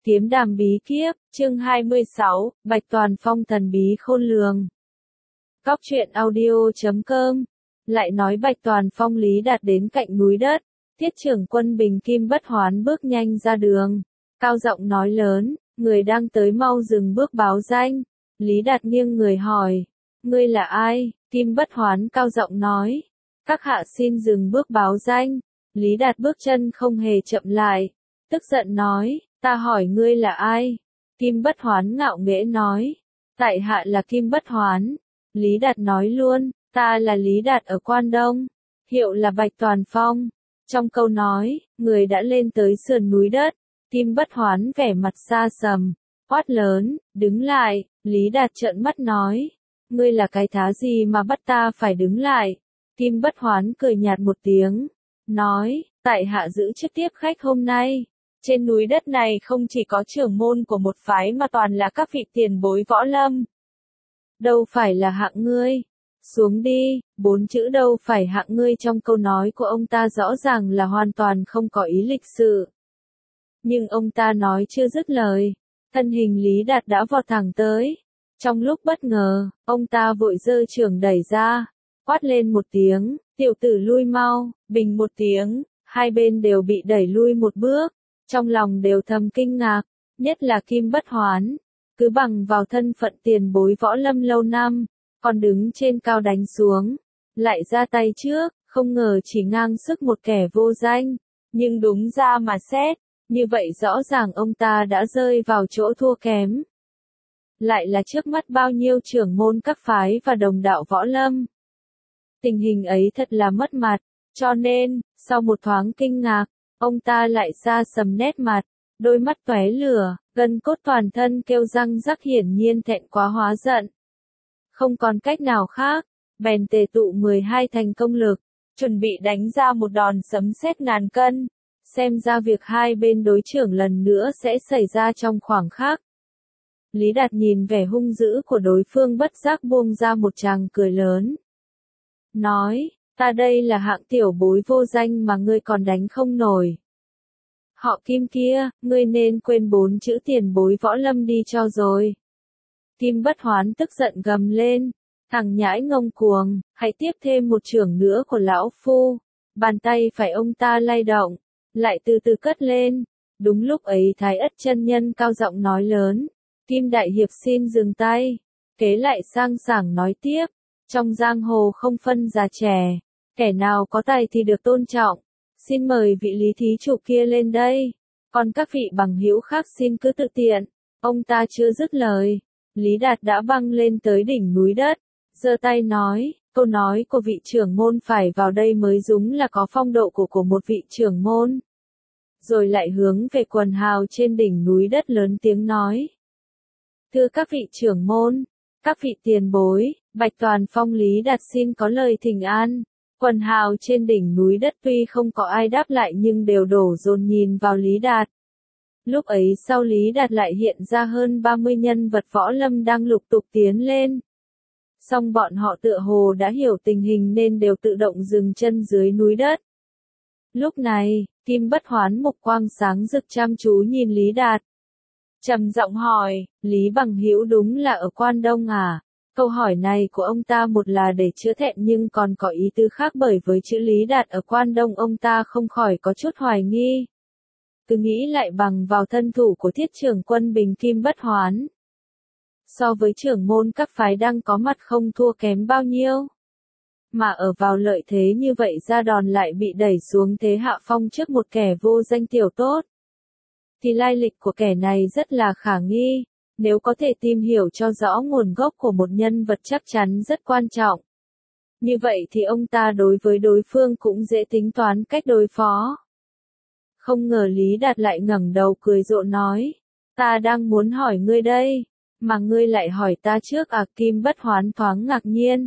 Kiếm đàm bí kíp, chương 26, Bạch Toàn Phong thần bí khôn lường. Cóc truyện audio.com. Lại nói Bạch Toàn Phong Lý Đạt đến cạnh núi đất, Thiết trưởng quân Bình Kim Bất Hoán bước nhanh ra đường, cao giọng nói lớn, người đang tới mau dừng bước báo danh. Lý Đạt nghiêng người hỏi, ngươi là ai? Kim Bất Hoán cao giọng nói, các hạ xin dừng bước báo danh. Lý Đạt bước chân không hề chậm lại, tức giận nói, ta hỏi ngươi là ai? Kim Bất Hoán ngạo nghễ nói, tại hạ là Kim Bất Hoán. Lý Đạt nói luôn, ta là Lý Đạt ở Quan Đông, hiệu là Bạch Toàn Phong. Trong câu nói, người đã lên tới sườn núi đất. Kim Bất Hoán vẻ mặt xa sầm, quát lớn, đứng lại. Lý Đạt trợn mắt nói, ngươi là cái thá gì mà bắt ta phải đứng lại? Kim Bất Hoán cười nhạt một tiếng, nói, tại hạ giữ chức tiếp khách hôm nay. Trên núi đất này không chỉ có trưởng môn của một phái mà toàn là các vị tiền bối võ lâm. Đâu phải là hạng ngươi. Xuống đi, 4 chữ đâu phải hạng ngươi trong câu nói của ông ta rõ ràng là hoàn toàn không có ý lịch sự. Nhưng ông ta nói chưa dứt lời, thân hình Lý Đạt đã vọt thẳng tới. Trong lúc bất ngờ, ông ta vội giơ chưởng đẩy ra, quát lên một tiếng, tiểu tử lui mau. Bình một tiếng, hai bên đều bị đẩy lui một bước. Trong lòng đều thầm kinh ngạc, nhất là Kim Bất Hoán, cứ bằng vào thân phận tiền bối võ lâm lâu năm, còn đứng trên cao đánh xuống, lại ra tay trước, không ngờ chỉ ngang sức một kẻ vô danh. Nhưng đúng ra mà xét, như vậy rõ ràng ông ta đã rơi vào chỗ thua kém. Lại là trước mắt bao nhiêu trưởng môn các phái và đồng đạo võ lâm. Tình hình ấy thật là mất mặt, cho nên, sau một thoáng kinh ngạc, ông ta lại xa sầm nét mặt, đôi mắt tóe lửa, gân cốt toàn thân kêu răng rắc, hiển nhiên thẹn quá hóa giận. Không còn cách nào khác, bèn tề tụ 12 thành công lực, chuẩn bị đánh ra một đòn sấm sét ngàn cân. Xem ra việc hai bên đối chưởng lần nữa sẽ xảy ra trong khoảng khắc. Lý Đạt nhìn vẻ hung dữ của đối phương bất giác buông ra một tràng cười lớn. Nói, ta đây là hạng tiểu bối vô danh mà ngươi còn đánh không nổi. Họ Kim kia, ngươi nên quên 4 chữ tiền bối võ lâm đi cho rồi. Kim Bất Hoán tức giận gầm lên, thằng nhãi ngông cuồng, hãy tiếp thêm một chưởng nữa của lão phu. Bàn tay phải ông ta lay động, lại từ từ cất lên. Đúng lúc ấy Thái Ất chân nhân cao giọng nói lớn, Kim đại hiệp xin dừng tay. Kế lại sang sảng nói tiếp, trong giang hồ không phân già trẻ, kẻ nào có tài thì được tôn trọng. Xin mời vị Lý thí chủ kia lên đây, còn các vị bằng hữu khác xin cứ tự tiện. Ông ta chưa dứt lời, Lý Đạt đã băng lên tới đỉnh núi đất, giơ tay nói, câu nói của vị trưởng môn phải vào đây mới đúng là có phong độ của một vị trưởng môn. Rồi lại hướng về quần hào trên đỉnh núi đất lớn tiếng nói, thưa các vị trưởng môn, các vị tiền bối, Bạch Toàn Phong Lý Đạt xin có lời thỉnh an. Quần hào trên đỉnh núi đất tuy không có ai đáp lại nhưng đều đổ dồn nhìn vào Lý Đạt. Lúc ấy sau Lý Đạt lại hiện ra hơn 30 nhân vật võ lâm đang lục tục tiến lên. Song bọn họ tựa hồ đã hiểu tình hình nên đều tự động dừng chân dưới núi đất. Lúc này, Kim Bất Hoán mục quang sáng rực chăm chú nhìn Lý Đạt. Trầm giọng hỏi, Lý bằng hữu đúng là ở Quan Đông à? Câu hỏi này của ông ta một là để chữa thẹn nhưng còn có ý tứ khác, bởi với chữ Lý Đạt ở Quan Đông ông ta không khỏi có chút hoài nghi. Cứ nghĩ lại bằng vào thân thủ của Thiết trưởng quân Bình Kim Bất Hoán. So với trưởng môn các phái đang có mặt không thua kém bao nhiêu. Mà ở vào lợi thế như vậy ra đòn lại bị đẩy xuống thế hạ phong trước một kẻ vô danh tiểu tốt. Thì lai lịch của kẻ này rất là khả nghi. Nếu có thể tìm hiểu cho rõ nguồn gốc của một nhân vật chắc chắn rất quan trọng. Như vậy thì ông ta đối với đối phương cũng dễ tính toán cách đối phó. Không ngờ Lý Đạt lại ngẩng đầu cười rộ nói, ta đang muốn hỏi ngươi đây, mà ngươi lại hỏi ta trước à? Kim Bất Hoán thoáng ngạc nhiên.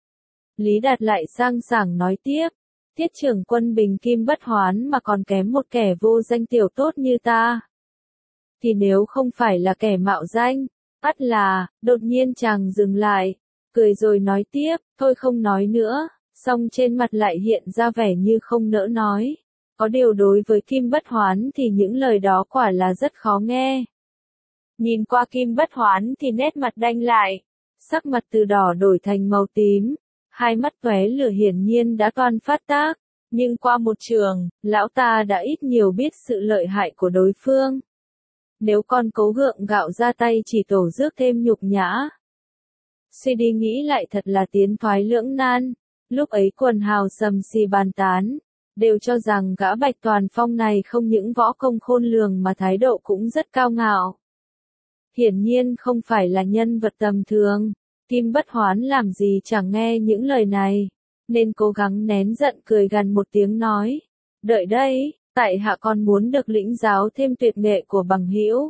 Lý Đạt lại sang sảng nói tiếp, Thiết trưởng quân Bình Kim Bất Hoán mà còn kém một kẻ vô danh tiểu tốt như ta. Thì nếu không phải là kẻ mạo danh, ắt là, đột nhiên chàng dừng lại, cười rồi nói tiếp, thôi không nói nữa, song trên mặt lại hiện ra vẻ như không nỡ nói. Có điều đối với Kim Bất Hoán thì những lời đó quả là rất khó nghe. Nhìn qua Kim Bất Hoán thì nét mặt đanh lại, sắc mặt từ đỏ đổi thành màu tím, hai mắt tóe lửa hiển nhiên đã toan phát tác, nhưng qua một trường, lão ta đã ít nhiều biết sự lợi hại của đối phương. Nếu con cố gượng gạo ra tay chỉ tổ rước thêm nhục nhã. Suy đi nghĩ lại thật là tiến thoái lưỡng nan, lúc ấy quần hào sầm xì bàn tán, đều cho rằng gã Bạch Toàn Phong này không những võ công khôn lường mà thái độ cũng rất cao ngạo. Hiển nhiên không phải là nhân vật tầm thường, Kim Bất Hoán làm gì chẳng nghe những lời này, nên cố gắng nén giận cười gằn một tiếng nói, đợi đây, tại hạ còn muốn được lĩnh giáo thêm tuyệt nghệ của bằng hữu.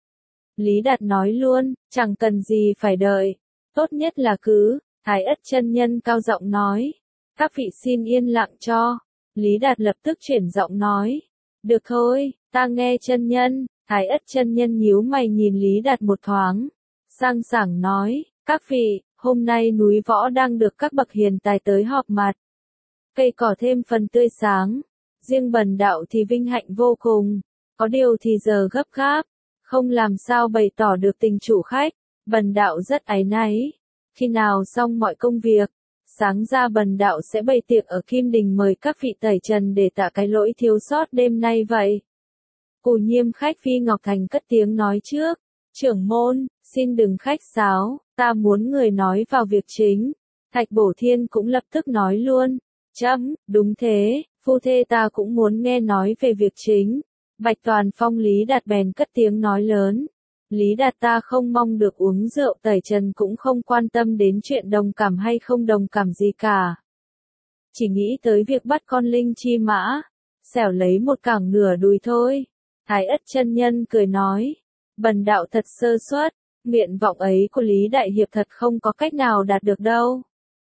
Lý Đạt nói luôn, chẳng cần gì phải đợi, tốt nhất là cứ, Thái Ất chân nhân cao giọng nói, các vị xin yên lặng cho. Lý Đạt lập tức chuyển giọng nói, được thôi, ta nghe chân nhân. Thái Ất chân nhân nhíu mày nhìn Lý Đạt một thoáng, sang sảng nói, các vị, hôm nay núi võ đang được các bậc hiền tài tới họp mặt. Cây cỏ thêm phần tươi sáng, riêng bần đạo thì vinh hạnh vô cùng, có điều thì giờ gấp gáp, không làm sao bày tỏ được tình chủ khách, bần đạo rất áy náy. Khi nào xong mọi công việc, sáng ra bần đạo sẽ bày tiệc ở Kim Đình mời các vị tẩy trần để tạ cái lỗi thiếu sót đêm nay vậy. Cù Nhiêm khách Phi Ngọc Thành cất tiếng nói trước, trưởng môn, xin đừng khách sáo, ta muốn người nói vào việc chính. Thạch Bổ Thiên cũng lập tức nói luôn, chấm, đúng thế, phu thê ta cũng muốn nghe nói về việc chính. Bạch Toàn Phong Lý Đạt bèn cất tiếng nói lớn, Lý Đạt ta không mong được uống rượu tẩy trần cũng không quan tâm đến chuyện đồng cảm hay không đồng cảm gì cả. Chỉ nghĩ tới việc bắt con linh chi mã, xẻo lấy một cẳng nửa đùi thôi. Thái Ất chân nhân cười nói, bần đạo thật sơ suất, nguyện vọng ấy của Lý Đại Hiệp thật không có cách nào đạt được đâu.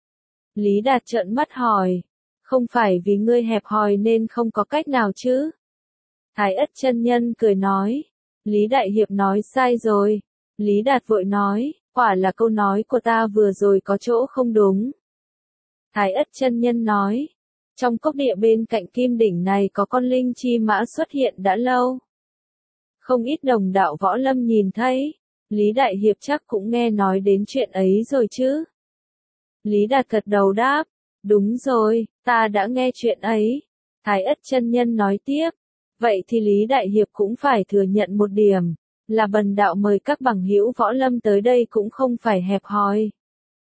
Lý Đạt trợn mắt hỏi, không phải vì ngươi hẹp hòi nên không có cách nào chứ? Thái Ất chân nhân cười nói, Lý Đại Hiệp nói sai rồi. Lý Đạt vội nói, quả là câu nói của ta vừa rồi có chỗ không đúng. Thái Ất chân nhân nói, trong cốc địa bên cạnh Kim Đỉnh này có con linh chi mã xuất hiện đã lâu. Không ít đồng đạo võ lâm nhìn thấy, Lý Đại Hiệp chắc cũng nghe nói đến chuyện ấy rồi chứ. Lý Đạt gật đầu đáp, đúng rồi, ta đã nghe chuyện ấy. Thái Ất chân nhân nói tiếp, vậy thì Lý Đại Hiệp cũng phải thừa nhận một điểm, là bần đạo mời các bằng hữu võ lâm tới đây cũng không phải hẹp hòi.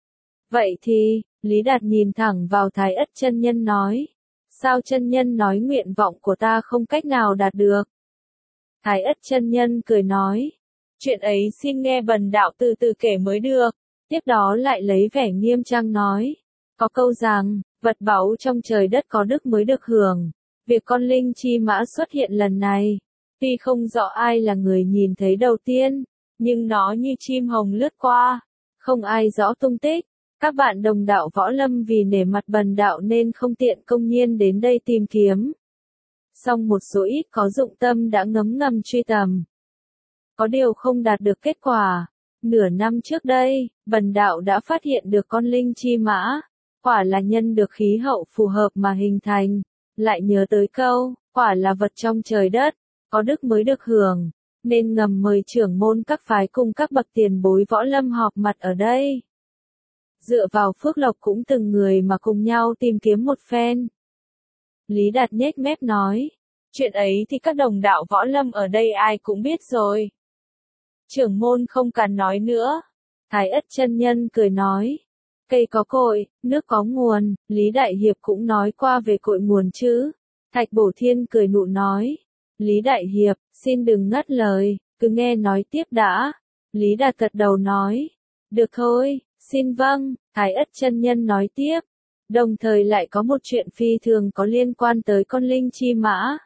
Vậy thì, Lý Đạt nhìn thẳng vào Thái Ất chân nhân nói, sao chân nhân nói nguyện vọng của ta không cách nào đạt được? Thái Ất chân nhân cười nói, chuyện ấy xin nghe bần đạo từ từ kể mới được. Tiếp đó lại lấy vẻ nghiêm trang nói, có câu rằng, vật báu trong trời đất có đức mới được hưởng. Việc con linh chi mã xuất hiện lần này, tuy không rõ ai là người nhìn thấy đầu tiên, nhưng nó như chim hồng lướt qua, không ai rõ tung tích. Các bạn đồng đạo võ lâm vì nể mặt bần đạo nên không tiện công nhiên đến đây tìm kiếm. Song một số ít có dụng tâm đã ngấm ngầm truy tầm. Có điều không đạt được kết quả. Nửa năm trước đây, bần đạo đã phát hiện được con linh chi mã, quả là nhân được khí hậu phù hợp mà hình thành. Lại nhớ tới câu, quả là vật trong trời đất, có đức mới được hưởng, nên ngầm mời trưởng môn các phái cùng các bậc tiền bối võ lâm họp mặt ở đây. Dựa vào phước lộc cũng từng người mà cùng nhau tìm kiếm một phen. Lý Đạt nhếch mép nói, chuyện ấy thì các đồng đạo võ lâm ở đây ai cũng biết rồi. Trưởng môn không cần nói nữa. Thái Ất chân nhân cười nói, cây có cội, nước có nguồn, Lý Đại Hiệp cũng nói qua về cội nguồn chứ. Thạch Bổ Thiên cười nụ nói, Lý Đại Hiệp, xin đừng ngắt lời, cứ nghe nói tiếp đã. Lý Đạt gật đầu nói, được thôi, xin vâng. Thái Ất chân nhân nói tiếp, đồng thời lại có một chuyện phi thường có liên quan tới con linh chi mã.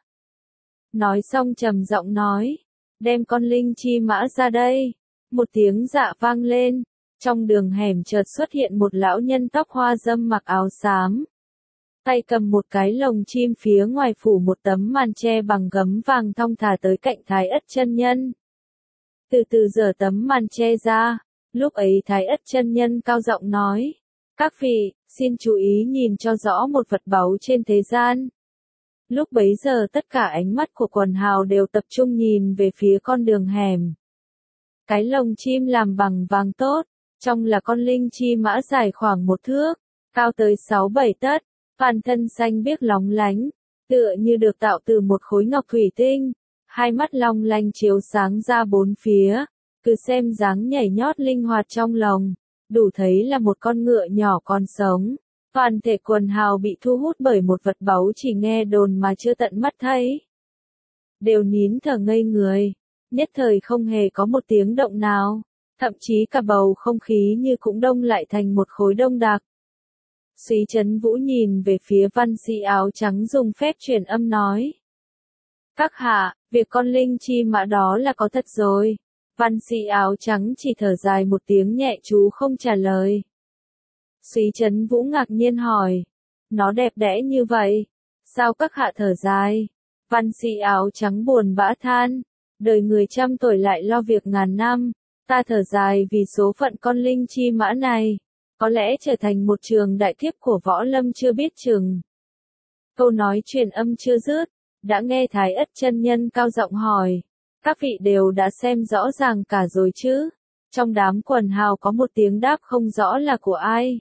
Nói xong trầm giọng nói, đem con linh chi mã ra đây. Một tiếng dạ vang lên, trong đường hẻm chợt xuất hiện một lão nhân tóc hoa râm mặc áo xám. Tay cầm một cái lồng chim, phía ngoài phủ một tấm màn che bằng gấm vàng, thong thả tới cạnh Thái Ất chân nhân. Từ từ giở tấm màn che ra, lúc ấy Thái Ất chân nhân cao giọng nói, các vị, xin chú ý nhìn cho rõ một vật báu trên thế gian. Lúc bấy giờ tất cả ánh mắt của quần hào đều tập trung nhìn về phía con đường hẻm. Cái lồng chim làm bằng vàng tốt, trong là con linh chi mã dài khoảng 1 thước, cao tới 6-7 tấc, toàn thân xanh biếc lóng lánh, tựa như được tạo từ một khối ngọc thủy tinh, hai mắt long lanh chiếu sáng ra bốn phía, cứ xem dáng nhảy nhót linh hoạt trong lồng, đủ thấy là một con ngựa nhỏ còn sống. Toàn thể quần hào bị thu hút bởi một vật báu chỉ nghe đồn mà chưa tận mắt thấy. Đều nín thở ngây người, nhất thời không hề có một tiếng động nào, thậm chí cả bầu không khí như cũng đông lại thành một khối đông đặc. Súy Trấn Vũ nhìn về phía văn sĩ áo trắng dùng phép truyền âm nói. Các hạ, việc con linh chi mã đó là có thật rồi. Văn sĩ áo trắng chỉ thở dài một tiếng nhẹ chú không trả lời. Súy Trấn Vũ ngạc nhiên hỏi. Nó đẹp đẽ như vậy, sao các hạ thở dài? Văn sĩ áo trắng buồn bã than. Đời người trăm tuổi lại lo việc ngàn năm, ta thở dài vì số phận con linh chi mã này, có lẽ trở thành một trường đại kiếp của võ lâm chưa biết chừng. Câu nói truyền âm chưa dứt, đã nghe Thái Ất chân nhân cao giọng hỏi. Các vị đều đã xem rõ ràng cả rồi chứ? Trong đám quần hào có một tiếng đáp không rõ là của ai.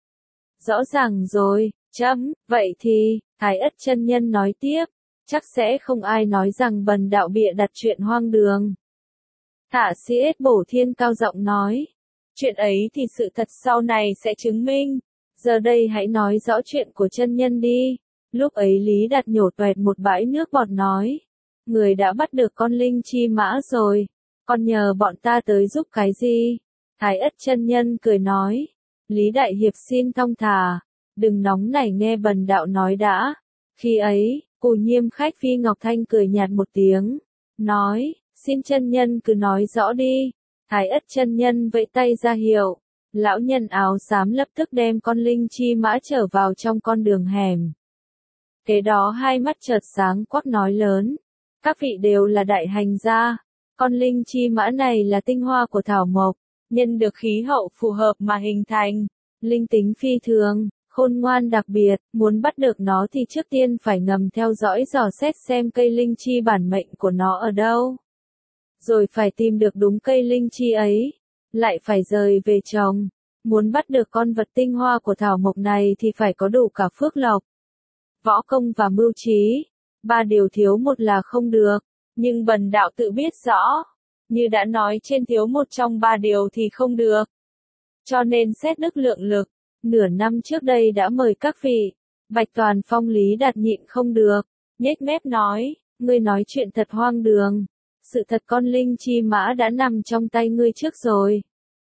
Rõ ràng rồi, chấm, vậy thì, Thái Ất chân nhân nói tiếp, chắc sẽ không ai nói rằng bần đạo bịa đặt chuyện hoang đường. Thả CS Bổ Thiên cao giọng nói, chuyện ấy thì sự thật sau này sẽ chứng minh, giờ đây hãy nói rõ chuyện của chân nhân đi. Lúc ấy Lý Đạt nhổ toẹt một bãi nước bọt nói, người đã bắt được con linh chi mã rồi, còn nhờ bọn ta tới giúp cái gì? Thái Ất chân nhân cười nói, Lý Đại Hiệp xin thong thả, đừng nóng nảy nghe bần đạo nói đã. Khi ấy, Cù Nhiêm khách Phi Ngọc Thanh cười nhạt một tiếng, nói, xin chân nhân cứ nói rõ đi. Thái Ất chân nhân vẫy tay ra hiệu, lão nhân áo xám lập tức đem con linh chi mã trở vào trong con đường hẻm. Kế đó hai mắt chợt sáng quắc nói lớn, các vị đều là đại hành gia, con linh chi mã này là tinh hoa của thảo mộc, nhân được khí hậu phù hợp mà hình thành, linh tính phi thường, khôn ngoan đặc biệt, muốn bắt được nó thì trước tiên phải ngầm theo dõi dò xét xem cây linh chi bản mệnh của nó ở đâu. Rồi phải tìm được đúng cây linh chi ấy, lại phải rời về trồng. Muốn bắt được con vật tinh hoa của thảo mộc này thì phải có đủ cả phước lộc, võ công và mưu trí. 3 điều thiếu một là không được, nhưng bần đạo tự biết rõ. Như đã nói trên thiếu một trong 3 điều thì không được. Cho nên xét đức lượng lực, nửa năm trước đây đã mời các vị. Bạch Toàn Phong Lý Đạt nhịn không được, nhếch mép nói, ngươi nói chuyện thật hoang đường. Sự thật con linh chi mã đã nằm trong tay ngươi trước rồi.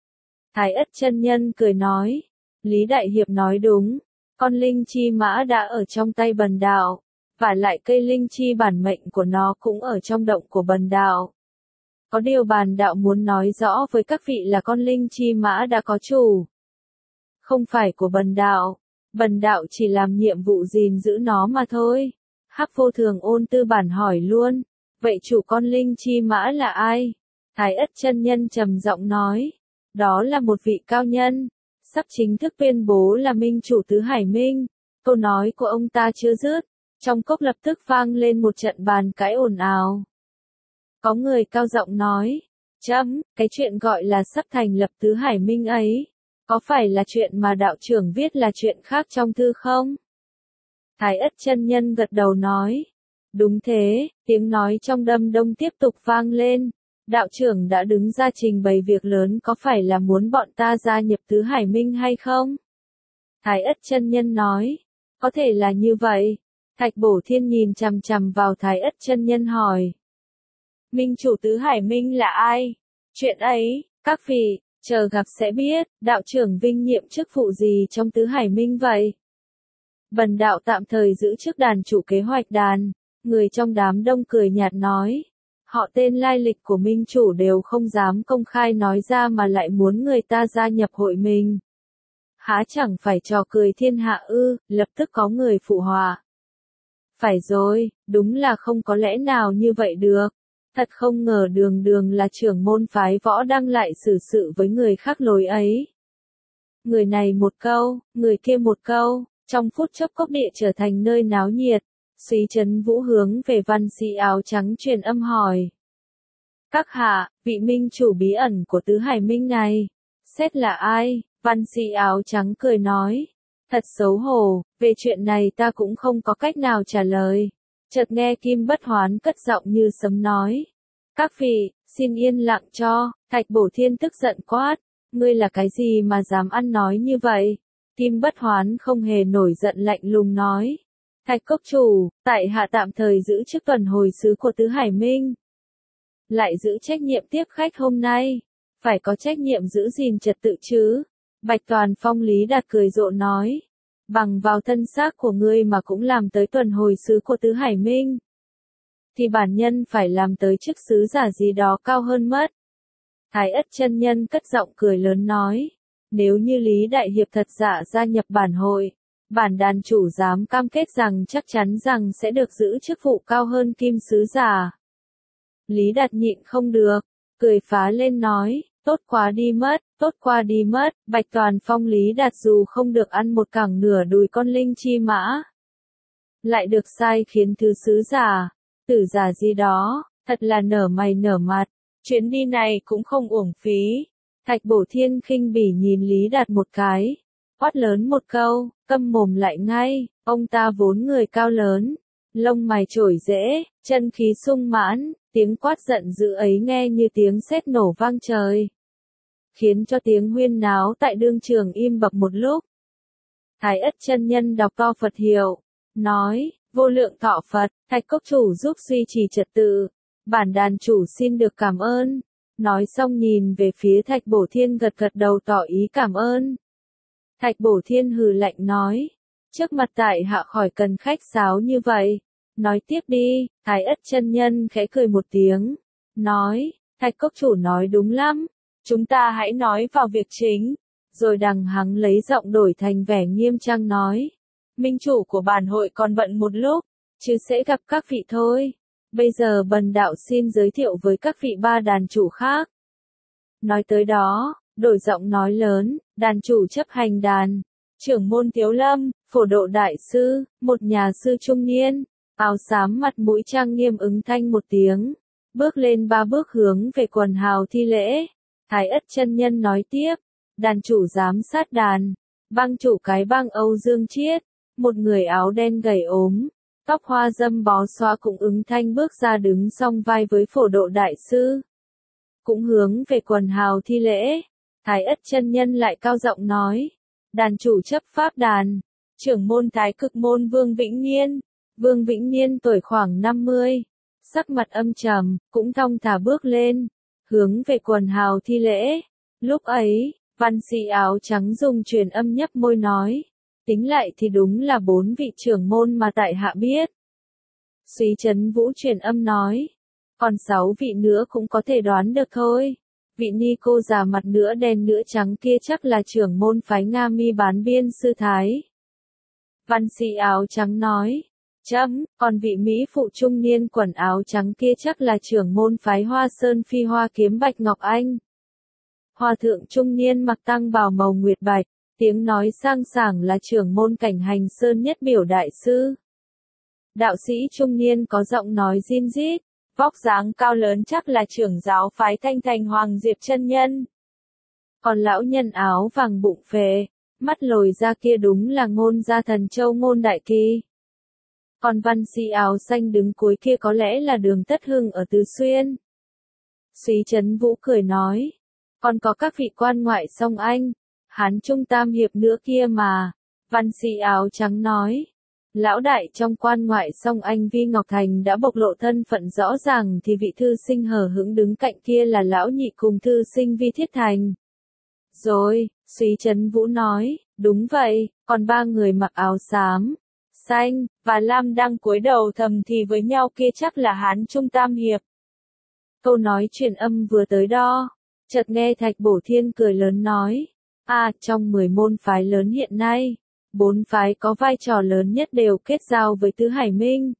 Thái Ất chân nhân cười nói, Lý Đại Hiệp nói đúng, con linh chi mã đã ở trong tay bần đạo, và lại cây linh chi bản mệnh của nó cũng ở trong động của bần đạo. Có điều bần đạo muốn nói rõ với các vị là con linh chi mã đã có chủ, không phải của bần đạo chỉ làm nhiệm vụ gìn giữ nó mà thôi. Hắc Vô Thường Ôn Tư Bản hỏi luôn, vậy chủ con linh chi mã là ai? Thái Ất chân nhân trầm giọng nói, đó là một vị cao nhân, sắp chính thức tuyên bố là minh chủ Tứ Hải Minh. Câu nói của ông ta chưa dứt, trong cốc lập tức vang lên một trận bàn cãi ồn ào. Có người cao giọng nói, chấm, cái chuyện gọi là sắp thành lập Tứ Hải Minh ấy, có phải là chuyện mà đạo trưởng viết là chuyện khác trong thư không? Thái Ất chân nhân gật đầu nói, đúng thế. Tiếng nói trong đâm đông tiếp tục vang lên, đạo trưởng đã đứng ra trình bày việc lớn, có phải là muốn bọn ta gia nhập Tứ Hải Minh hay không? Thái Ất chân nhân nói, có thể là như vậy. Thạch Bổ Thiên nhìn chằm chằm vào Thái Ất chân nhân hỏi, minh chủ Tứ Hải Minh là ai? Chuyện ấy, các vị, chờ gặp sẽ biết. Đạo trưởng vinh nhiệm chức vụ gì trong Tứ Hải Minh vậy? Bần đạo tạm thời giữ chức đàn chủ kế hoạch đàn. Người trong đám đông cười nhạt nói, họ tên lai lịch của minh chủ đều không dám công khai nói ra mà lại muốn người ta gia nhập hội mình. Há chẳng phải trò cười thiên hạ ư? Lập tức có người phụ họa. Phải rồi, đúng là không có lẽ nào như vậy được. Thật không ngờ đường đường là trưởng môn phái võ đang lại xử sự với người khác lối ấy. Người này một câu, người kia một câu, trong phút chốc cốc địa trở thành nơi náo nhiệt. Súy Trấn Vũ hướng về văn sĩ áo trắng truyền âm hỏi. Các hạ, vị minh chủ bí ẩn của Tứ Hải Minh này, xét là ai? Văn sĩ áo trắng cười nói. Thật xấu hổ, về chuyện này ta cũng không có cách nào trả lời. Chợt nghe Kim Bất Hoán cất giọng như sấm nói. Các vị, xin yên lặng cho, Thạch Bổ Thiên tức giận quát. Ngươi là cái gì mà dám ăn nói như vậy? Kim Bất Hoán không hề nổi giận lạnh lùng nói. Thạch cốc chủ, tại hạ tạm thời giữ chức tuần hồi sứ của Tứ Hải Minh. Lại giữ trách nhiệm tiếp khách hôm nay. Phải có trách nhiệm giữ gìn trật tự chứ. Bạch Toàn Phong Lý Đạt cười rộ nói. Bằng vào thân xác của ngươi mà cũng làm tới tuần hồi sứ của Tứ Hải Minh. Thì bản nhân phải làm tới chức sứ giả gì đó cao hơn mất. Thái Ất chân nhân cất giọng cười lớn nói. Nếu như Lý Đại Hiệp thật giả gia nhập bản hội, bản đàn chủ dám cam kết rằng chắc chắn rằng sẽ được giữ chức vụ cao hơn kim sứ giả. Lý Đạt nhịn không được, cười phá lên nói, tốt quá đi mất, tốt quá đi mất, Bạch Toàn Phong Lý Đạt dù không được ăn một cẳng nửa đùi con linh chi mã. Lại được sai khiến thứ sứ giả, tử giả gì đó, thật là nở mày nở mặt, chuyến đi này cũng không uổng phí. Thạch Bổ Thiên khinh bỉ nhìn Lý Đạt một cái, quát lớn một câu, câm mồm lại ngay, ông ta vốn người cao lớn, lông mày trổi rễ, chân khí sung mãn, tiếng quát giận dữ ấy nghe như tiếng sét nổ vang trời, khiến cho tiếng huyên náo tại đương trường im bặt một lúc. Thái Ất chân nhân đọc to Phật hiệu, nói, vô lượng thọ Phật, Thạch cốc chủ giúp duy trì trật tự, bản đàn chủ xin được cảm ơn. Nói xong nhìn về phía Thạch Bổ Thiên gật gật đầu tỏ ý cảm ơn. Thạch Bổ Thiên hừ lạnh nói, trước mặt tại hạ khỏi cần khách sáo như vậy. Nói tiếp đi, Thái Ất chân nhân khẽ cười một tiếng, nói, Thạch cốc chủ nói đúng lắm, chúng ta hãy nói vào việc chính. Rồi đằng hắn lấy giọng đổi thành vẻ nghiêm trang nói, minh chủ của bản hội còn bận một lúc, chứ sẽ gặp các vị thôi. Bây giờ bần đạo xin giới thiệu với các vị ba đàn chủ khác. Nói tới đó, đổi giọng nói lớn, đàn chủ chấp hành đàn, trưởng môn Tiếu Lâm, phổ độ đại sư, một nhà sư trung niên, áo xám mặt mũi trang nghiêm ứng thanh một tiếng, bước lên ba bước hướng về quần hào thi lễ. Thái Ất chân nhân nói tiếp, đàn chủ giám sát đàn, bang chủ cái bang Âu Dương Chiết, một người áo đen gầy ốm, tóc hoa dâm bó xóa cũng ứng thanh bước ra đứng song vai với phổ độ đại sư. Cũng hướng về quần hào thi lễ, Thái Ất chân nhân lại cao giọng nói, đàn chủ chấp pháp đàn, trưởng môn Thái Cực môn Vương Vĩnh Niên. Vương Vĩnh Niên tuổi khoảng 50, sắc mặt âm trầm, cũng thong thả bước lên, hướng về quần hào thi lễ. Lúc ấy, văn sĩ áo trắng dùng truyền âm nhấp môi nói, tính lại thì đúng là 4 vị trưởng môn mà tại hạ biết. Súy Trấn Vũ truyền âm nói, còn 6 vị nữa cũng có thể đoán được thôi. Vị ni cô già mặt nữa đen nữa trắng kia chắc là trưởng môn phái Nga Mi Bán Biên sư Thái. Văn sĩ áo trắng nói, còn vị Mỹ phụ trung niên quần áo trắng kia chắc là trưởng môn phái Hoa Sơn Phi Hoa Kiếm Bạch Ngọc Anh. Hòa thượng trung niên mặc tăng bào màu nguyệt bạch, tiếng nói sang sảng là trưởng môn Cảnh Hành Sơn Nhất Biểu đại sư. Đạo sĩ trung niên có giọng nói rin rít, vóc dáng cao lớn chắc là trưởng giáo phái Thanh Thành Hoàng Diệp chân nhân. Còn lão nhân áo vàng bụng phệ, mắt lồi ra kia đúng là Ngôn Gia Thần Châu Ngôn Đại Kỳ. Còn văn sĩ áo xanh đứng cuối kia có lẽ là Đường Tất Hưng ở Tứ Xuyên. Súy Trấn Vũ cười nói, còn có các vị quan ngoại song anh, Hán Trung Tam Hiệp nữa kia mà. Văn sĩ áo trắng nói, lão đại trong quan ngoại song anh Vi Ngọc Thành đã bộc lộ thân phận rõ ràng thì vị thư sinh hờ hững đứng cạnh kia là lão nhị cùng thư sinh Vi Thiết Thành. Rồi, Súy Trấn Vũ nói, đúng vậy, còn 3 người mặc áo xám, xanh, và lam đang cúi đầu thầm thì với nhau kia chắc là Hán Trung Tam Hiệp. Câu nói truyền âm vừa tới đó, chợt nghe Thạch Bổ Thiên cười lớn nói, trong 10 môn phái lớn hiện nay, 4 phái có vai trò lớn nhất đều kết giao với Tứ Hải Minh.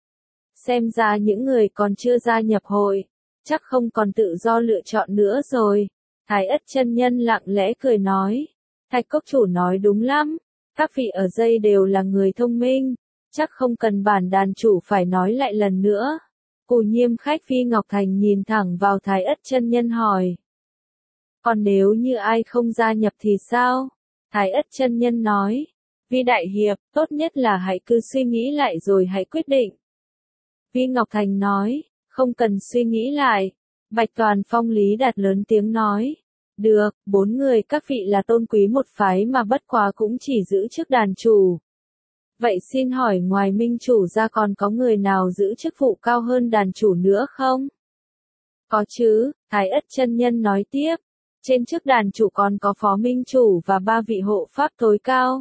Xem ra những người còn chưa gia nhập hội, chắc không còn tự do lựa chọn nữa rồi. Thái Ất chân nhân lặng lẽ cười nói, Thạch cốc chủ nói đúng lắm, các vị ở đây đều là người thông minh, chắc không cần bản đàn chủ phải nói lại lần nữa. Cù Nhiêm khách Phi Ngọc Thành nhìn thẳng vào Thái Ất chân nhân hỏi. Còn nếu như ai không gia nhập thì sao? Thái Ất chân nhân nói. Vi đại hiệp, tốt nhất là hãy cứ suy nghĩ lại rồi hãy quyết định. Vi Ngọc Thành nói, không cần suy nghĩ lại. Bạch Toàn Phong Lý Đạt lớn tiếng nói. Được, 4 người các vị là tôn quý một phái mà bất quá cũng chỉ giữ chức đàn chủ. Vậy xin hỏi ngoài minh chủ ra còn có người nào giữ chức vụ cao hơn đàn chủ nữa không? Có chứ, Thái Ất chân nhân nói tiếp. Trên chức đàn chủ còn có phó minh chủ và 3 vị hộ pháp tối cao.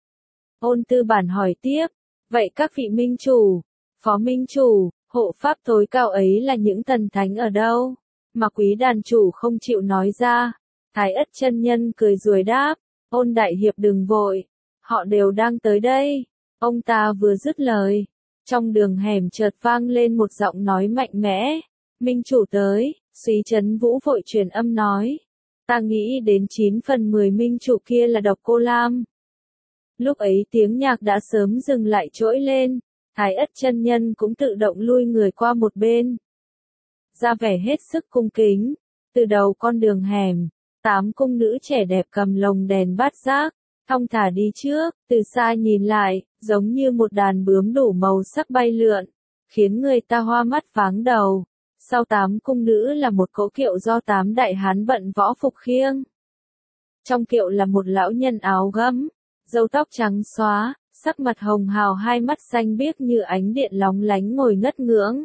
Ôn Tư Bản hỏi tiếp. Vậy các vị minh chủ, phó minh chủ, hộ pháp tối cao ấy là những thần thánh ở đâu? Mà quý đàn chủ không chịu nói ra. Thái Ất chân nhân cười rồi đáp. Ôn đại hiệp đừng vội. Họ đều đang tới đây. Ông ta vừa dứt lời. Trong đường hẻm chợt vang lên một giọng nói mạnh mẽ. Minh chủ tới. Súy Trấn Vũ vội truyền âm nói. Ta nghĩ đến 9 phần 10 minh chủ kia là Độc Cô Lam. Lúc ấy tiếng nhạc đã sớm dừng lại trỗi lên. Thái Ất chân nhân cũng tự động lui người qua một bên. Ra vẻ hết sức cung kính. Từ đầu con đường hẻm, 8 cung nữ trẻ đẹp cầm lồng đèn bát giác, thong thả đi trước, từ xa nhìn lại, giống như một đàn bướm đủ màu sắc bay lượn, khiến người ta hoa mắt váng đầu. Sau 8 cung nữ là một cỗ kiệu do 8 đại hán bận võ phục khiêng. Trong kiệu là một lão nhân áo gấm, râu tóc trắng xóa, sắc mặt hồng hào, hai mắt xanh biếc như ánh điện lóng lánh ngồi ngất ngưỡng.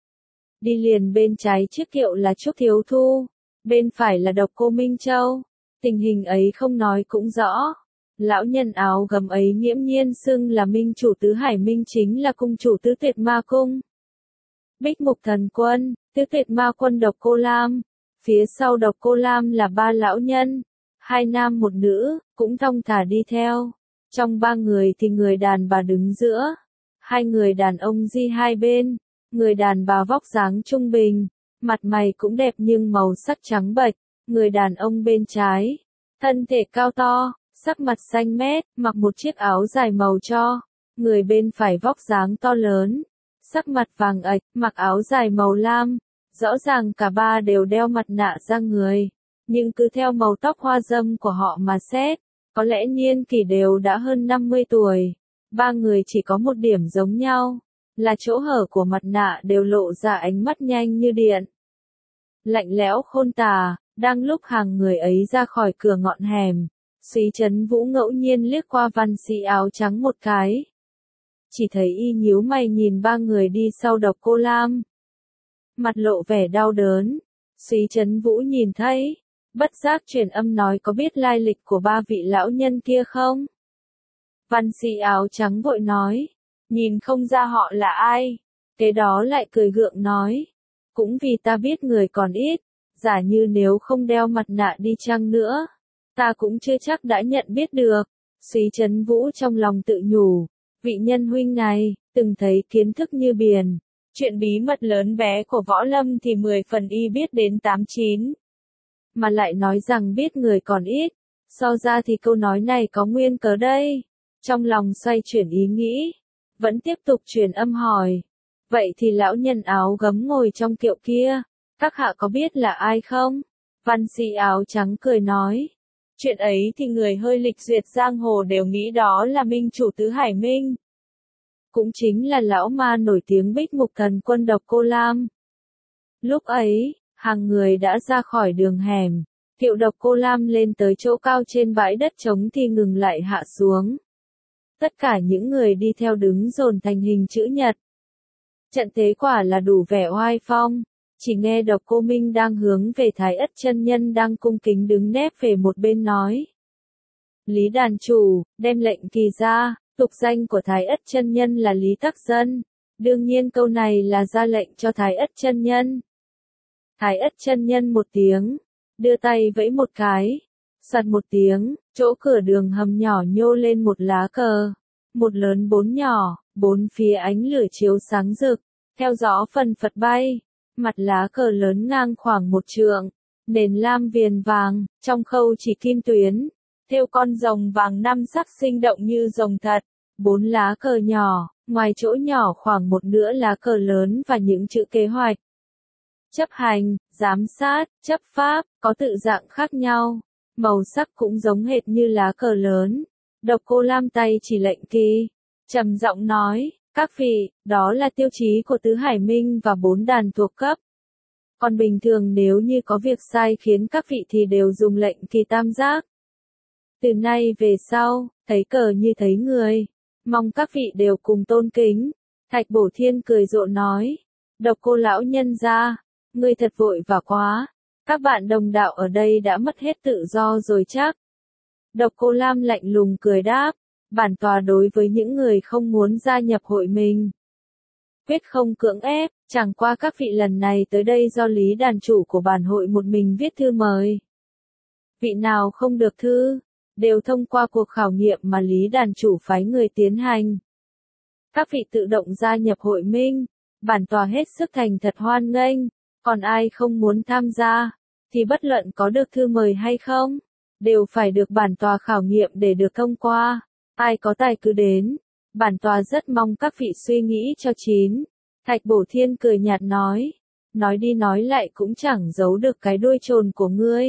Đi liền bên trái chiếc kiệu là Trúc Thiếu Thu, bên phải là Độc Cô Minh Châu. Tình hình ấy không nói cũng rõ. Lão nhân áo gấm ấy nghiễm nhiên xưng là minh chủ Tứ Hải Minh, chính là cung chủ Tứ Tuyệt Ma Cung. Bích Mục Thần Quân, Tứ Tuyệt Ma Quân Độc Cô Lam. Phía sau Độc Cô Lam là 3 lão nhân, 2 nam 1 nữ, cũng thong thả đi theo. Trong 3 người thì người đàn bà đứng giữa, 2 người đàn ông di hai bên. Người đàn bà vóc dáng trung bình, mặt mày cũng đẹp nhưng màu sắc trắng bệch. Người đàn ông bên trái, thân thể cao to, sắc mặt xanh mét, mặc một chiếc áo dài màu tro. Người bên phải vóc dáng to lớn, sắc mặt vàng ạch, mặc áo dài màu lam. Rõ ràng cả 3 đều đeo mặt nạ ra người, nhưng cứ theo màu tóc hoa râm của họ mà xét, có lẽ niên kỷ đều đã hơn 50 tuổi. 3 người chỉ có một điểm giống nhau, là chỗ hở của mặt nạ đều lộ ra ánh mắt nhanh như điện. Lạnh lẽo khôn tà. Đang lúc hàng người ấy ra khỏi cửa ngọn hẻm, Súy Trấn Vũ ngẫu nhiên liếc qua văn sĩ áo trắng một cái. Chỉ thấy y nhíu mày nhìn 3 người đi sau Độc Cô Lam. Mặt lộ vẻ đau đớn. Súy Trấn Vũ nhìn thấy, bất giác truyền âm nói có biết lai lịch của 3 vị lão nhân kia không? Văn sĩ áo trắng vội nói, nhìn không ra họ là ai. Kế đó lại cười gượng nói, cũng vì ta biết người còn ít. Giả như nếu không đeo mặt nạ đi chăng nữa, ta cũng chưa chắc đã nhận biết được. Súy Trấn Vũ trong lòng tự nhủ, vị nhân huynh này, từng thấy kiến thức như biển. Chuyện bí mật lớn bé của võ lâm thì 10 phần y biết đến 8-9. Mà lại nói rằng biết người còn ít, so ra thì câu nói này có nguyên cớ đây. Trong lòng xoay chuyển ý nghĩ, vẫn tiếp tục truyền âm hỏi. Vậy thì lão nhân áo gấm ngồi trong kiệu kia, các hạ có biết là ai không? Văn sĩ áo trắng cười nói. Chuyện ấy thì người hơi lịch duyệt giang hồ đều nghĩ đó là minh chủ Tứ Hải Minh. Cũng chính là lão ma nổi tiếng Bích Mục Thần Quân Độc Cô Lam. Lúc ấy, hàng người đã ra khỏi đường hẻm. Kiệu Độc Cô Lam lên tới chỗ cao trên bãi đất trống thì ngừng lại hạ xuống. Tất cả những người đi theo đứng dồn thành hình chữ nhật. Trận thế quả là đủ vẻ oai phong. Chỉ nghe Độc Cô Minh đang hướng về Thái Ất chân nhân đang cung kính đứng nép về một bên nói. Lý đàn chủ, đem lệnh kỳ ra, tục danh của Thái Ất chân nhân là Lý Tắc Dân. Đương nhiên câu này là ra lệnh cho Thái Ất chân nhân. Thái Ất chân nhân một tiếng, đưa tay vẫy một cái, sạt một tiếng, chỗ cửa đường hầm nhỏ nhô lên một lá cờ. Một lớn 4 nhỏ, 4 phía ánh lửa chiếu sáng rực, theo gió phần phật bay. Mặt lá cờ lớn ngang khoảng 1 trượng, nền lam viền vàng, trong khâu chỉ kim tuyến, thêu con rồng vàng 5 sắc sinh động như rồng thật. 4 lá cờ nhỏ, ngoài chỗ nhỏ khoảng một nửa lá cờ lớn và những chữ kế hoạch, chấp hành, giám sát, chấp pháp, có tự dạng khác nhau, màu sắc cũng giống hệt như lá cờ lớn. Độc Cô Lam tay chỉ lệnh kỳ, trầm giọng nói, các vị, đó là tiêu chí của tứ hải minh và 4 đàn thuộc cấp. Còn bình thường nếu như có việc sai khiến các vị thì đều dùng lệnh kỳ tam giác. Từ nay về sau, thấy cờ như thấy người, mong các vị đều cùng tôn kính. Thạch Bổ Thiên cười rộ nói, Độc Cô lão nhân gia, ngươi thật vội và quá, các bạn đồng đạo ở đây đã mất hết tự do rồi chắc. Độc Cô Lam lạnh lùng cười đáp, bản tòa đối với những người không muốn gia nhập hội mình, quyết không cưỡng ép, chẳng qua các vị lần này tới đây do Lý đàn chủ của bản hội một mình viết thư mời. Vị nào không được thư, đều thông qua cuộc khảo nghiệm mà Lý đàn chủ phái người tiến hành. Các vị tự động gia nhập hội minh, bản tòa hết sức thành thật hoan nghênh, còn ai không muốn tham gia, thì bất luận có được thư mời hay không, đều phải được bản tòa khảo nghiệm để được thông qua. Ai có tài cứ đến, bản tòa rất mong các vị suy nghĩ cho chín. Thạch Bổ Thiên cười nhạt nói đi nói lại cũng chẳng giấu được cái đuôi trồn của ngươi.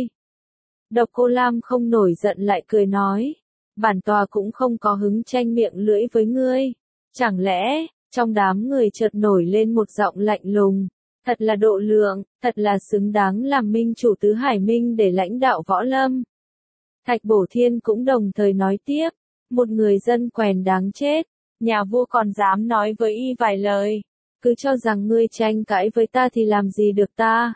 Độc Cô Lam không nổi giận lại cười nói, bản tòa cũng không có hứng tranh miệng lưỡi với ngươi. Chẳng lẽ, trong đám người chợt nổi lên một giọng lạnh lùng, thật là độ lượng, thật là xứng đáng làm minh chủ tứ hải minh để lãnh đạo võ lâm. Thạch Bổ Thiên cũng đồng thời nói tiếp, một người dân quèn đáng chết, nhà vua còn dám nói với y vài lời, cứ cho rằng ngươi tranh cãi với ta thì làm gì được ta.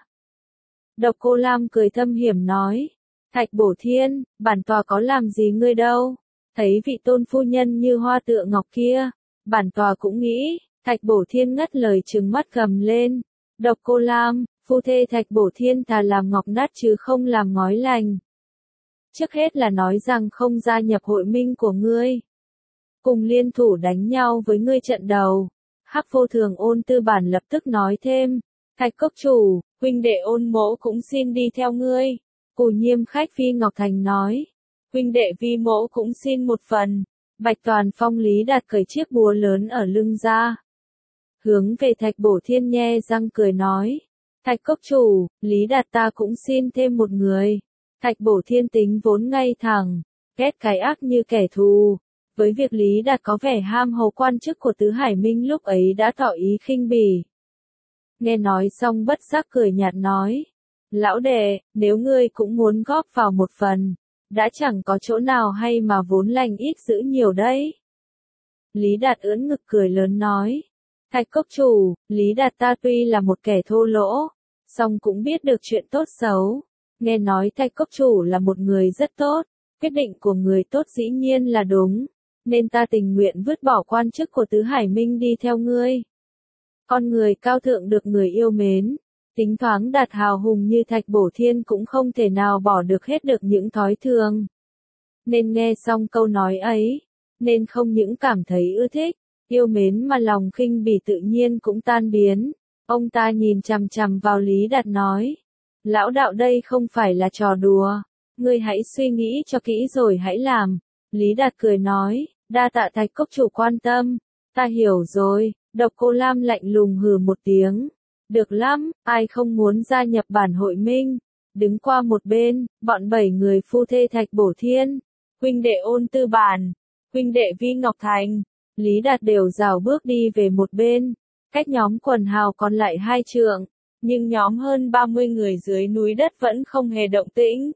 Độc Cô Lam cười thâm hiểm nói, Thạch Bổ Thiên, bản tòa có làm gì ngươi đâu, thấy vị tôn phu nhân như hoa tựa ngọc kia, bản tòa cũng nghĩ. Thạch Bổ Thiên ngất lời trừng mắt gầm lên, Độc Cô Lam, phu thê Thạch Bổ Thiên thà làm ngọc nát chứ không làm ngói lành. Trước hết là nói rằng không gia nhập hội minh của ngươi, cùng liên thủ đánh nhau với ngươi trận đầu. Hắc Vô Thường Ôn Tư Bản lập tức nói thêm, Thạch cốc chủ, huynh đệ Ôn Mỗ cũng xin đi theo ngươi. Cù Nhiêm khách Phi Ngọc Thành nói, huynh đệ Vi Mỗ cũng xin một phần. Bạch Toàn Phong Lý Đạt cởi chiếc búa lớn ở lưng ra, hướng về Thạch Bổ Thiên nhe răng cười nói, Thạch cốc chủ, Lý Đạt ta cũng xin thêm một người. Thạch Bổ Thiên tính vốn ngay thẳng, ghét cái ác như kẻ thù. Với việc Lý Đạt có vẻ ham hầu quan chức của tứ hải minh lúc ấy đã tỏ ý khinh bỉ. Nghe nói xong bất giác cười nhạt nói, lão đệ, nếu ngươi cũng muốn góp vào một phần, đã chẳng có chỗ nào hay mà vốn lành ít giữ nhiều đấy. Lý Đạt ưỡn ngực cười lớn nói, Thạch cốc chủ, Lý Đạt ta tuy là một kẻ thô lỗ, song cũng biết được chuyện tốt xấu. Nghe nói Thạch cốc chủ là một người rất tốt, quyết định của người tốt dĩ nhiên là đúng, nên ta tình nguyện vứt bỏ quan chức của tứ hải minh đi theo ngươi. Con người cao thượng được người yêu mến, tính thoáng đạt hào hùng như Thạch Bổ Thiên cũng không thể nào bỏ được hết được những thói thường. Nên nghe xong câu nói ấy, nên không những cảm thấy ưa thích, yêu mến mà lòng khinh bỉ tự nhiên cũng tan biến. Ông ta nhìn chằm chằm vào Lý Đạt nói, lão đạo đây không phải là trò đùa, ngươi hãy suy nghĩ cho kỹ rồi hãy làm. Lý Đạt cười nói, đa tạ Thạch cốc chủ quan tâm, ta hiểu rồi. Độc Cô Lam lạnh lùng hừ một tiếng, được lắm, ai không muốn gia nhập bản hội minh. Đứng qua một bên, bọn 7 người phu thê Thạch Bổ Thiên, huynh đệ Ôn Tư Bản, huynh đệ Vi Ngọc Thành, Lý Đạt đều rảo bước đi về một bên, cách nhóm quần hào còn lại 2 trượng, nhưng nhóm hơn 30 người dưới núi đất vẫn không hề động tĩnh.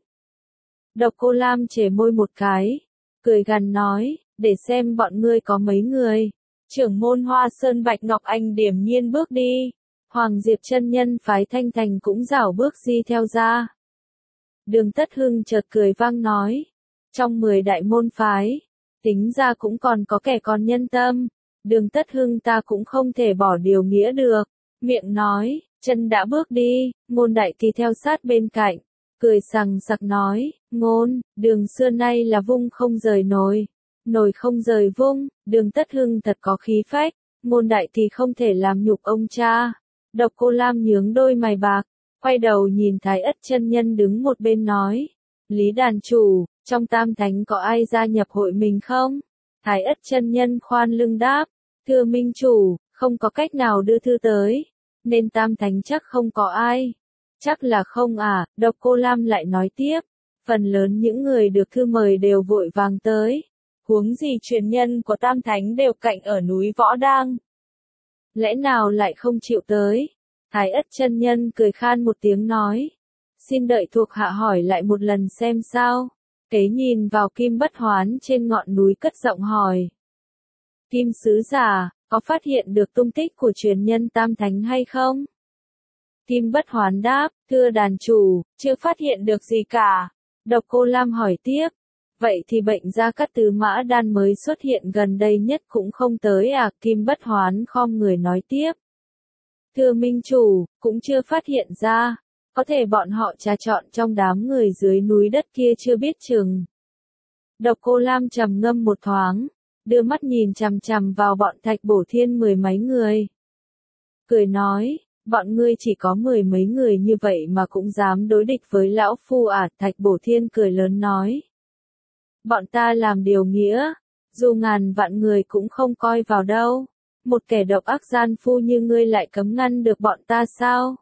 Độc Cô Lam chề môi một cái, cười gằn nói, để xem bọn ngươi có mấy người. Trưởng môn Hoa Sơn Bạch Ngọc Anh điềm nhiên bước đi, Hoàng Diệp chân nhân phái Thanh Thành cũng rảo bước di theo ra. Đường Tất Hưng chợt cười vang nói, trong 10 đại môn phái, tính ra cũng còn có kẻ còn nhân tâm, Đường Tất Hưng ta cũng không thể bỏ điều nghĩa được. Miệng nói, chân đã bước đi, Ngôn Đại Kỳ theo sát bên cạnh, cười sằng sặc nói, Ngôn, đường xưa nay là vung không rời nồi, nồi không rời vung. Đường Tất Hưng thật có khí phách, Ngôn Đại Kỳ không thể làm nhục ông cha. Độc Cô Lam nhướng đôi mày bạc, quay đầu nhìn Thái Ất chân nhân đứng một bên nói, Lý đàn chủ, trong Tam Thánh có ai gia nhập hội mình không? Thái Ất chân nhân khoan lưng đáp, Thưa minh chủ, không có cách nào đưa thư tới, nên Tam Thánh chắc không có ai. Chắc là không à, Độc Cô Lam lại nói tiếp. Phần lớn những người được thư mời đều vội vàng tới. Huống gì truyền nhân của Tam Thánh đều cạnh ở núi Võ Đang. Lẽ nào lại không chịu tới? Thái Ất chân nhân cười khan một tiếng nói. Xin đợi thuộc hạ hỏi lại một lần xem sao. Kế nhìn vào Kim Bất Hoán trên ngọn núi cất giọng hỏi. Kim sứ giả, có phát hiện được tung tích của truyền nhân Tam Thánh hay không? Kim Bất Hoán đáp, thưa đàn chủ, chưa phát hiện được gì cả. Độc Cô Lam hỏi tiếp, vậy thì bệnh Gia Cát Tứ Mã Đan mới xuất hiện gần đây nhất cũng không tới à? Kim Bất Hoán khom người nói tiếp. Thưa minh chủ, cũng chưa phát hiện ra, có thể bọn họ trà trộn trong đám người dưới núi đất kia chưa biết chừng. Độc Cô Lam trầm ngâm một thoáng, đưa mắt nhìn chằm chằm vào bọn Thạch Bổ Thiên mười mấy người. Cười nói, bọn ngươi chỉ có mười mấy người như vậy mà cũng dám đối địch với lão phu à? Thạch Bổ Thiên cười lớn nói. Bọn ta làm điều nghĩa, dù ngàn vạn người cũng không coi vào đâu. Một kẻ độc ác gian phu như ngươi lại cấm ngăn được bọn ta sao?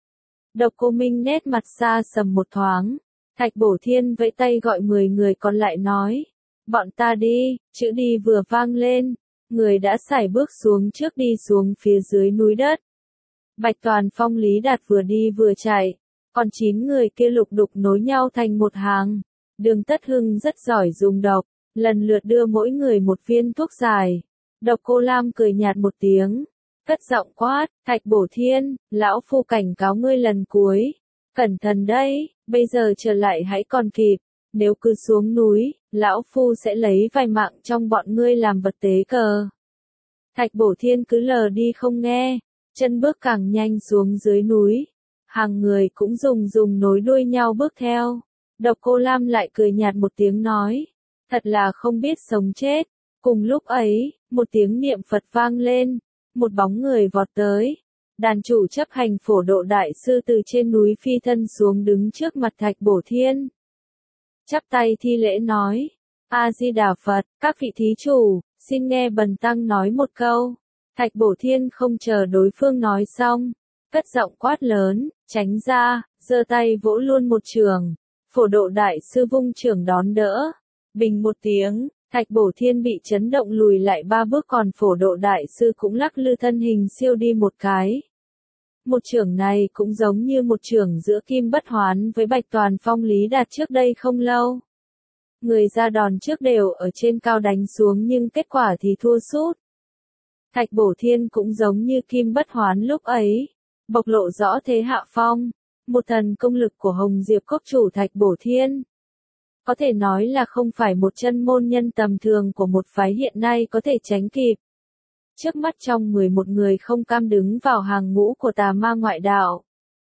Độc Cô Minh nét mặt xa sầm một thoáng. Thạch Bổ Thiên vẫy tay gọi 10 người còn lại nói. Bọn ta đi, chữ đi vừa vang lên. Người đã sải bước xuống trước đi xuống phía dưới núi đất. Bạch Toàn Phong Lý Đạt vừa đi vừa chạy. Còn 9 người kia lục đục nối nhau thành một hàng. Đường Tất Hưng rất giỏi dùng độc. Lần lượt đưa mỗi người một viên thuốc giải. Độc Cô Lam cười nhạt một tiếng. Cất giọng quát, Thạch Bổ Thiên, lão phu cảnh cáo ngươi lần cuối. Cẩn thận đấy, bây giờ trở lại hãy còn kịp. Nếu cứ xuống núi, lão phu sẽ lấy vài mạng trong bọn ngươi làm vật tế cờ. Thạch Bổ Thiên cứ lờ đi không nghe, chân bước càng nhanh xuống dưới núi. Hàng người cũng dùng nối đuôi nhau bước theo. Độc Cô Lam lại cười nhạt một tiếng nói, thật là không biết sống chết. Cùng lúc ấy, một tiếng niệm Phật vang lên, một bóng người vọt tới. Đàn chủ chấp hành Phổ Độ Đại Sư từ trên núi phi thân xuống đứng trước mặt Thạch Bổ Thiên. Chắp tay thi lễ nói, A-di-đà Phật, các vị thí chủ, xin nghe bần tăng nói một câu. Thạch Bổ Thiên không chờ đối phương nói xong, cất giọng quát lớn, tránh ra, giơ tay vỗ luôn một trường. Phổ Độ Đại Sư vung trường đón đỡ. Bình một tiếng, Thạch Bổ Thiên bị chấn động lùi lại 3 bước, còn Phổ Độ Đại Sư cũng lắc lư thân hình siêu đi một cái. Một chưởng này cũng giống như một chưởng giữa Kim Bất Hoán với Bạch Toàn Phong Lý Đạt trước đây không lâu. Người ra đòn trước đều ở trên cao đánh xuống nhưng kết quả thì thua sút. Thạch Bổ Thiên cũng giống như Kim Bất Hoán lúc ấy, bộc lộ rõ thế hạ phong. Một thần công lực của Hồng Diệp Cốc chủ Thạch Bổ Thiên. Có thể nói là không phải một chân môn nhân tầm thường của một phái hiện nay có thể tránh kịp. Trước mắt trong 11 người không cam đứng vào hàng ngũ của tà ma ngoại đạo.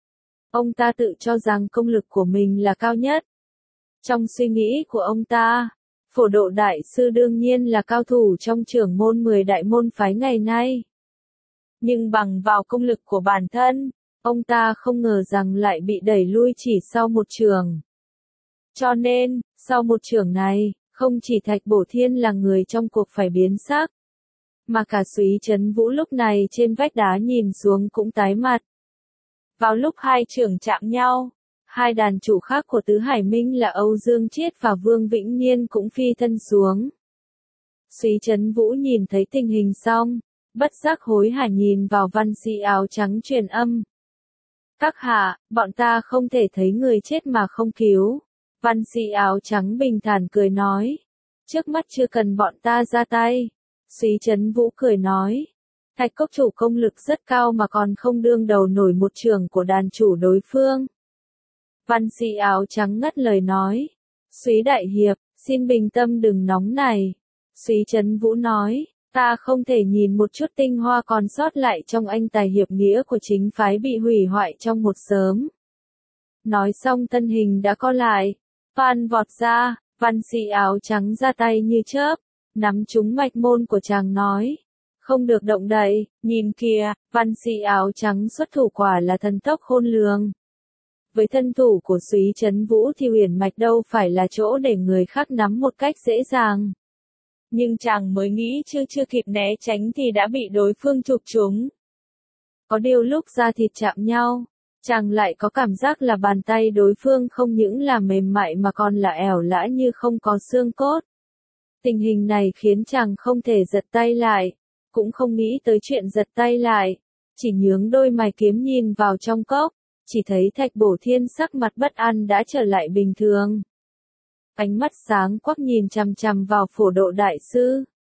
Ông ta tự cho rằng công lực của mình là cao nhất. Trong suy nghĩ của ông ta, Phổ Độ Đại Sư đương nhiên là cao thủ trong trưởng môn 10 đại môn phái ngày nay. Nhưng bằng vào công lực của bản thân, ông ta không ngờ rằng lại bị đẩy lui chỉ sau một chưởng. Cho nên, sau một chưởng này, không chỉ Thạch Bổ Thiên là người trong cuộc phải biến sắc, mà cả Súy Trấn Vũ lúc này trên vách đá nhìn xuống cũng tái mặt. Vào lúc hai chưởng chạm nhau, hai đàn chủ khác của Tứ Hải Minh là Âu Dương Chiết và Vương Vĩnh Niên cũng phi thân xuống. Súy Trấn Vũ nhìn thấy tình hình xong, bất giác hối hả nhìn vào văn sĩ áo trắng truyền âm. Các hạ, bọn ta không thể thấy người chết mà không cứu. Văn sĩ áo trắng bình thản cười nói. Trước mắt chưa cần bọn ta ra tay. Súy Trấn Vũ cười nói. Thạch cốc chủ công lực rất cao mà còn không đương đầu nổi một trường của đàn chủ đối phương. Văn sĩ áo trắng ngắt lời nói. Súy đại hiệp, xin bình tâm đừng nóng này. Súy Trấn Vũ nói. Ta không thể nhìn một chút tinh hoa còn sót lại trong anh tài hiệp nghĩa của chính phái bị hủy hoại trong một sớm. Nói xong thân hình đã co lại. Phan vọt ra, văn sĩ áo trắng ra tay như chớp, nắm trúng mạch môn của chàng nói. Không được động đậy, nhìn kìa, văn sĩ áo trắng xuất thủ quả là thần tốc khôn lường. Với thân thủ của Súy Trấn Vũ thì huyền mạch đâu phải là chỗ để người khác nắm một cách dễ dàng. Nhưng chàng mới nghĩ chưa kịp né tránh thì đã bị đối phương chụp trúng. Có điều lúc da thịt chạm nhau, chàng lại có cảm giác là bàn tay đối phương không những là mềm mại mà còn là ẻo lã như không có xương cốt. Tình hình này khiến chàng không thể giật tay lại, cũng không nghĩ tới chuyện giật tay lại, chỉ nhướng đôi mày kiếm nhìn vào trong cốc, chỉ thấy Thạch Bổ Thiên sắc mặt bất an đã trở lại bình thường. Ánh mắt sáng quắc nhìn chằm chằm vào Phổ Độ đại sư.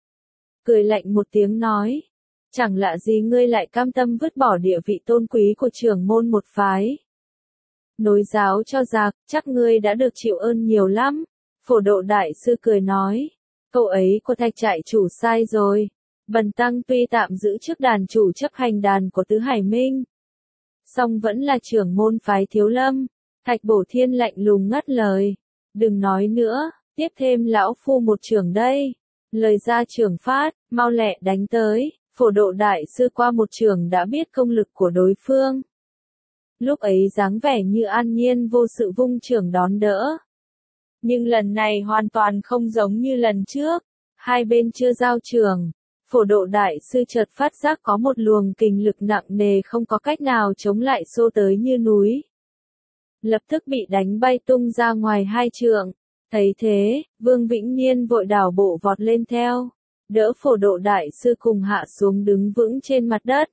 Cười lạnh một tiếng nói, chẳng lạ gì ngươi lại cam tâm vứt bỏ địa vị tôn quý của trưởng môn một phái. Nối giáo cho giặc, chắc ngươi đã được chịu ơn nhiều lắm. Phổ Độ đại sư cười nói, câu ấy của Thạch trại chủ sai rồi. Bần tăng tuy tạm giữ chức đàn chủ chấp hành đàn của Tứ Hải Minh, song vẫn là trưởng môn phái Thiếu Lâm. Thạch Bổ Thiên lạnh lùng ngắt lời, đừng nói nữa, tiếp thêm lão phu một trưởng đây. Lời ra trưởng phát, mau lẹ đánh tới. Phổ Độ đại sư qua một trường đã biết công lực của đối phương. Lúc ấy dáng vẻ như an nhiên vô sự vung trường đón đỡ. Nhưng lần này hoàn toàn không giống như lần trước. Hai bên chưa giao trường. Phổ Độ đại sư chợt phát giác có một luồng kình lực nặng nề không có cách nào chống lại xô tới như núi. Lập tức bị đánh bay tung ra ngoài hai trượng. Thấy thế, Vương Vĩnh Niên vội đảo bộ vọt lên theo. Đỡ Phổ Độ đại sư cùng hạ xuống đứng vững trên mặt đất.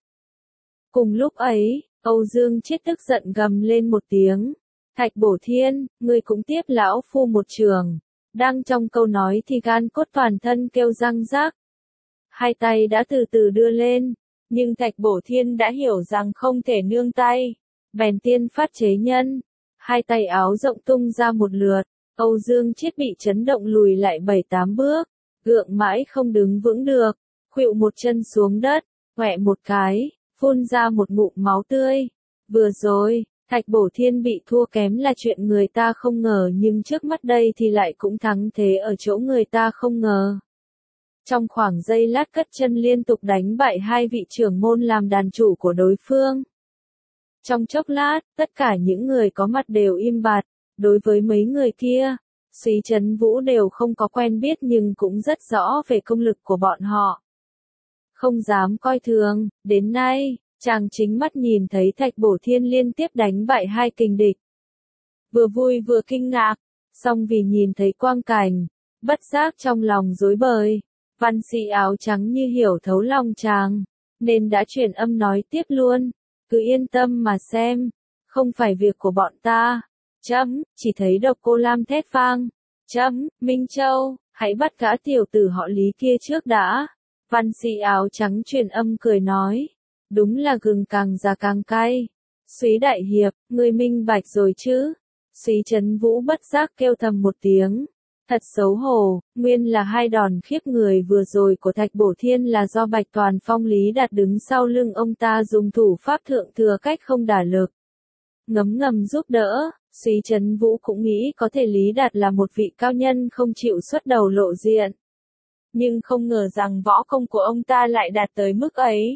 Cùng lúc ấy, Âu Dương Chiết tức giận gầm lên một tiếng. Thạch Bổ Thiên, ngươi cũng tiếp lão phu một trường. Đang trong câu nói thì gan cốt toàn thân kêu răng rác. Hai tay đã từ từ đưa lên, nhưng Thạch Bổ Thiên đã hiểu rằng không thể nương tay. Bèn tiên phát chế nhân. Hai tay áo rộng tung ra một lượt. Âu Dương Chiết bị chấn động lùi lại 7-8 bước. Gượng mãi không đứng vững được, khuỵu một chân xuống đất, quẹ một cái, phun ra một ngụm máu tươi. Vừa rồi, Thạch Bổ Thiên bị thua kém là chuyện người ta không ngờ nhưng trước mắt đây thì lại cũng thắng thế ở chỗ người ta không ngờ. Trong khoảng giây lát cất chân liên tục đánh bại hai vị trưởng môn làm đàn chủ của đối phương. Trong chốc lát, tất cả những người có mặt đều im bặt, đối với mấy người kia. Súy Trấn Vũ đều không có quen biết nhưng cũng rất rõ về công lực của bọn họ. Không dám coi thường, đến nay, chàng chính mắt nhìn thấy Thạch Bổ Thiên liên tiếp đánh bại hai kình địch. Vừa vui vừa kinh ngạc, song vì nhìn thấy quang cảnh, bất giác trong lòng rối bời. Văn sĩ áo trắng như hiểu thấu lòng chàng, nên đã truyền âm nói tiếp luôn, cứ yên tâm mà xem, không phải việc của bọn ta. Chấm, chỉ thấy Độc Cô Lam thét vang. Chấm, Minh Châu, hãy bắt gã tiểu tử họ Lý kia trước đã. Văn sĩ áo trắng truyền âm cười nói. Đúng là gừng càng già càng cay. Súy đại hiệp, ngươi minh bạch rồi chứ. Súy Trấn Vũ bất giác kêu thầm một tiếng. Thật xấu hổ, nguyên là hai đòn khiếp người vừa rồi của Thạch Bổ Thiên là do Bạch Toàn Phong Lý Đạt đứng sau lưng ông ta dùng thủ pháp thượng thừa cách không đả lực. Ngấm ngầm giúp đỡ. Súy Trấn Vũ cũng nghĩ có thể Lý Đạt là một vị cao nhân không chịu xuất đầu lộ diện. Nhưng không ngờ rằng võ công của ông ta lại đạt tới mức ấy.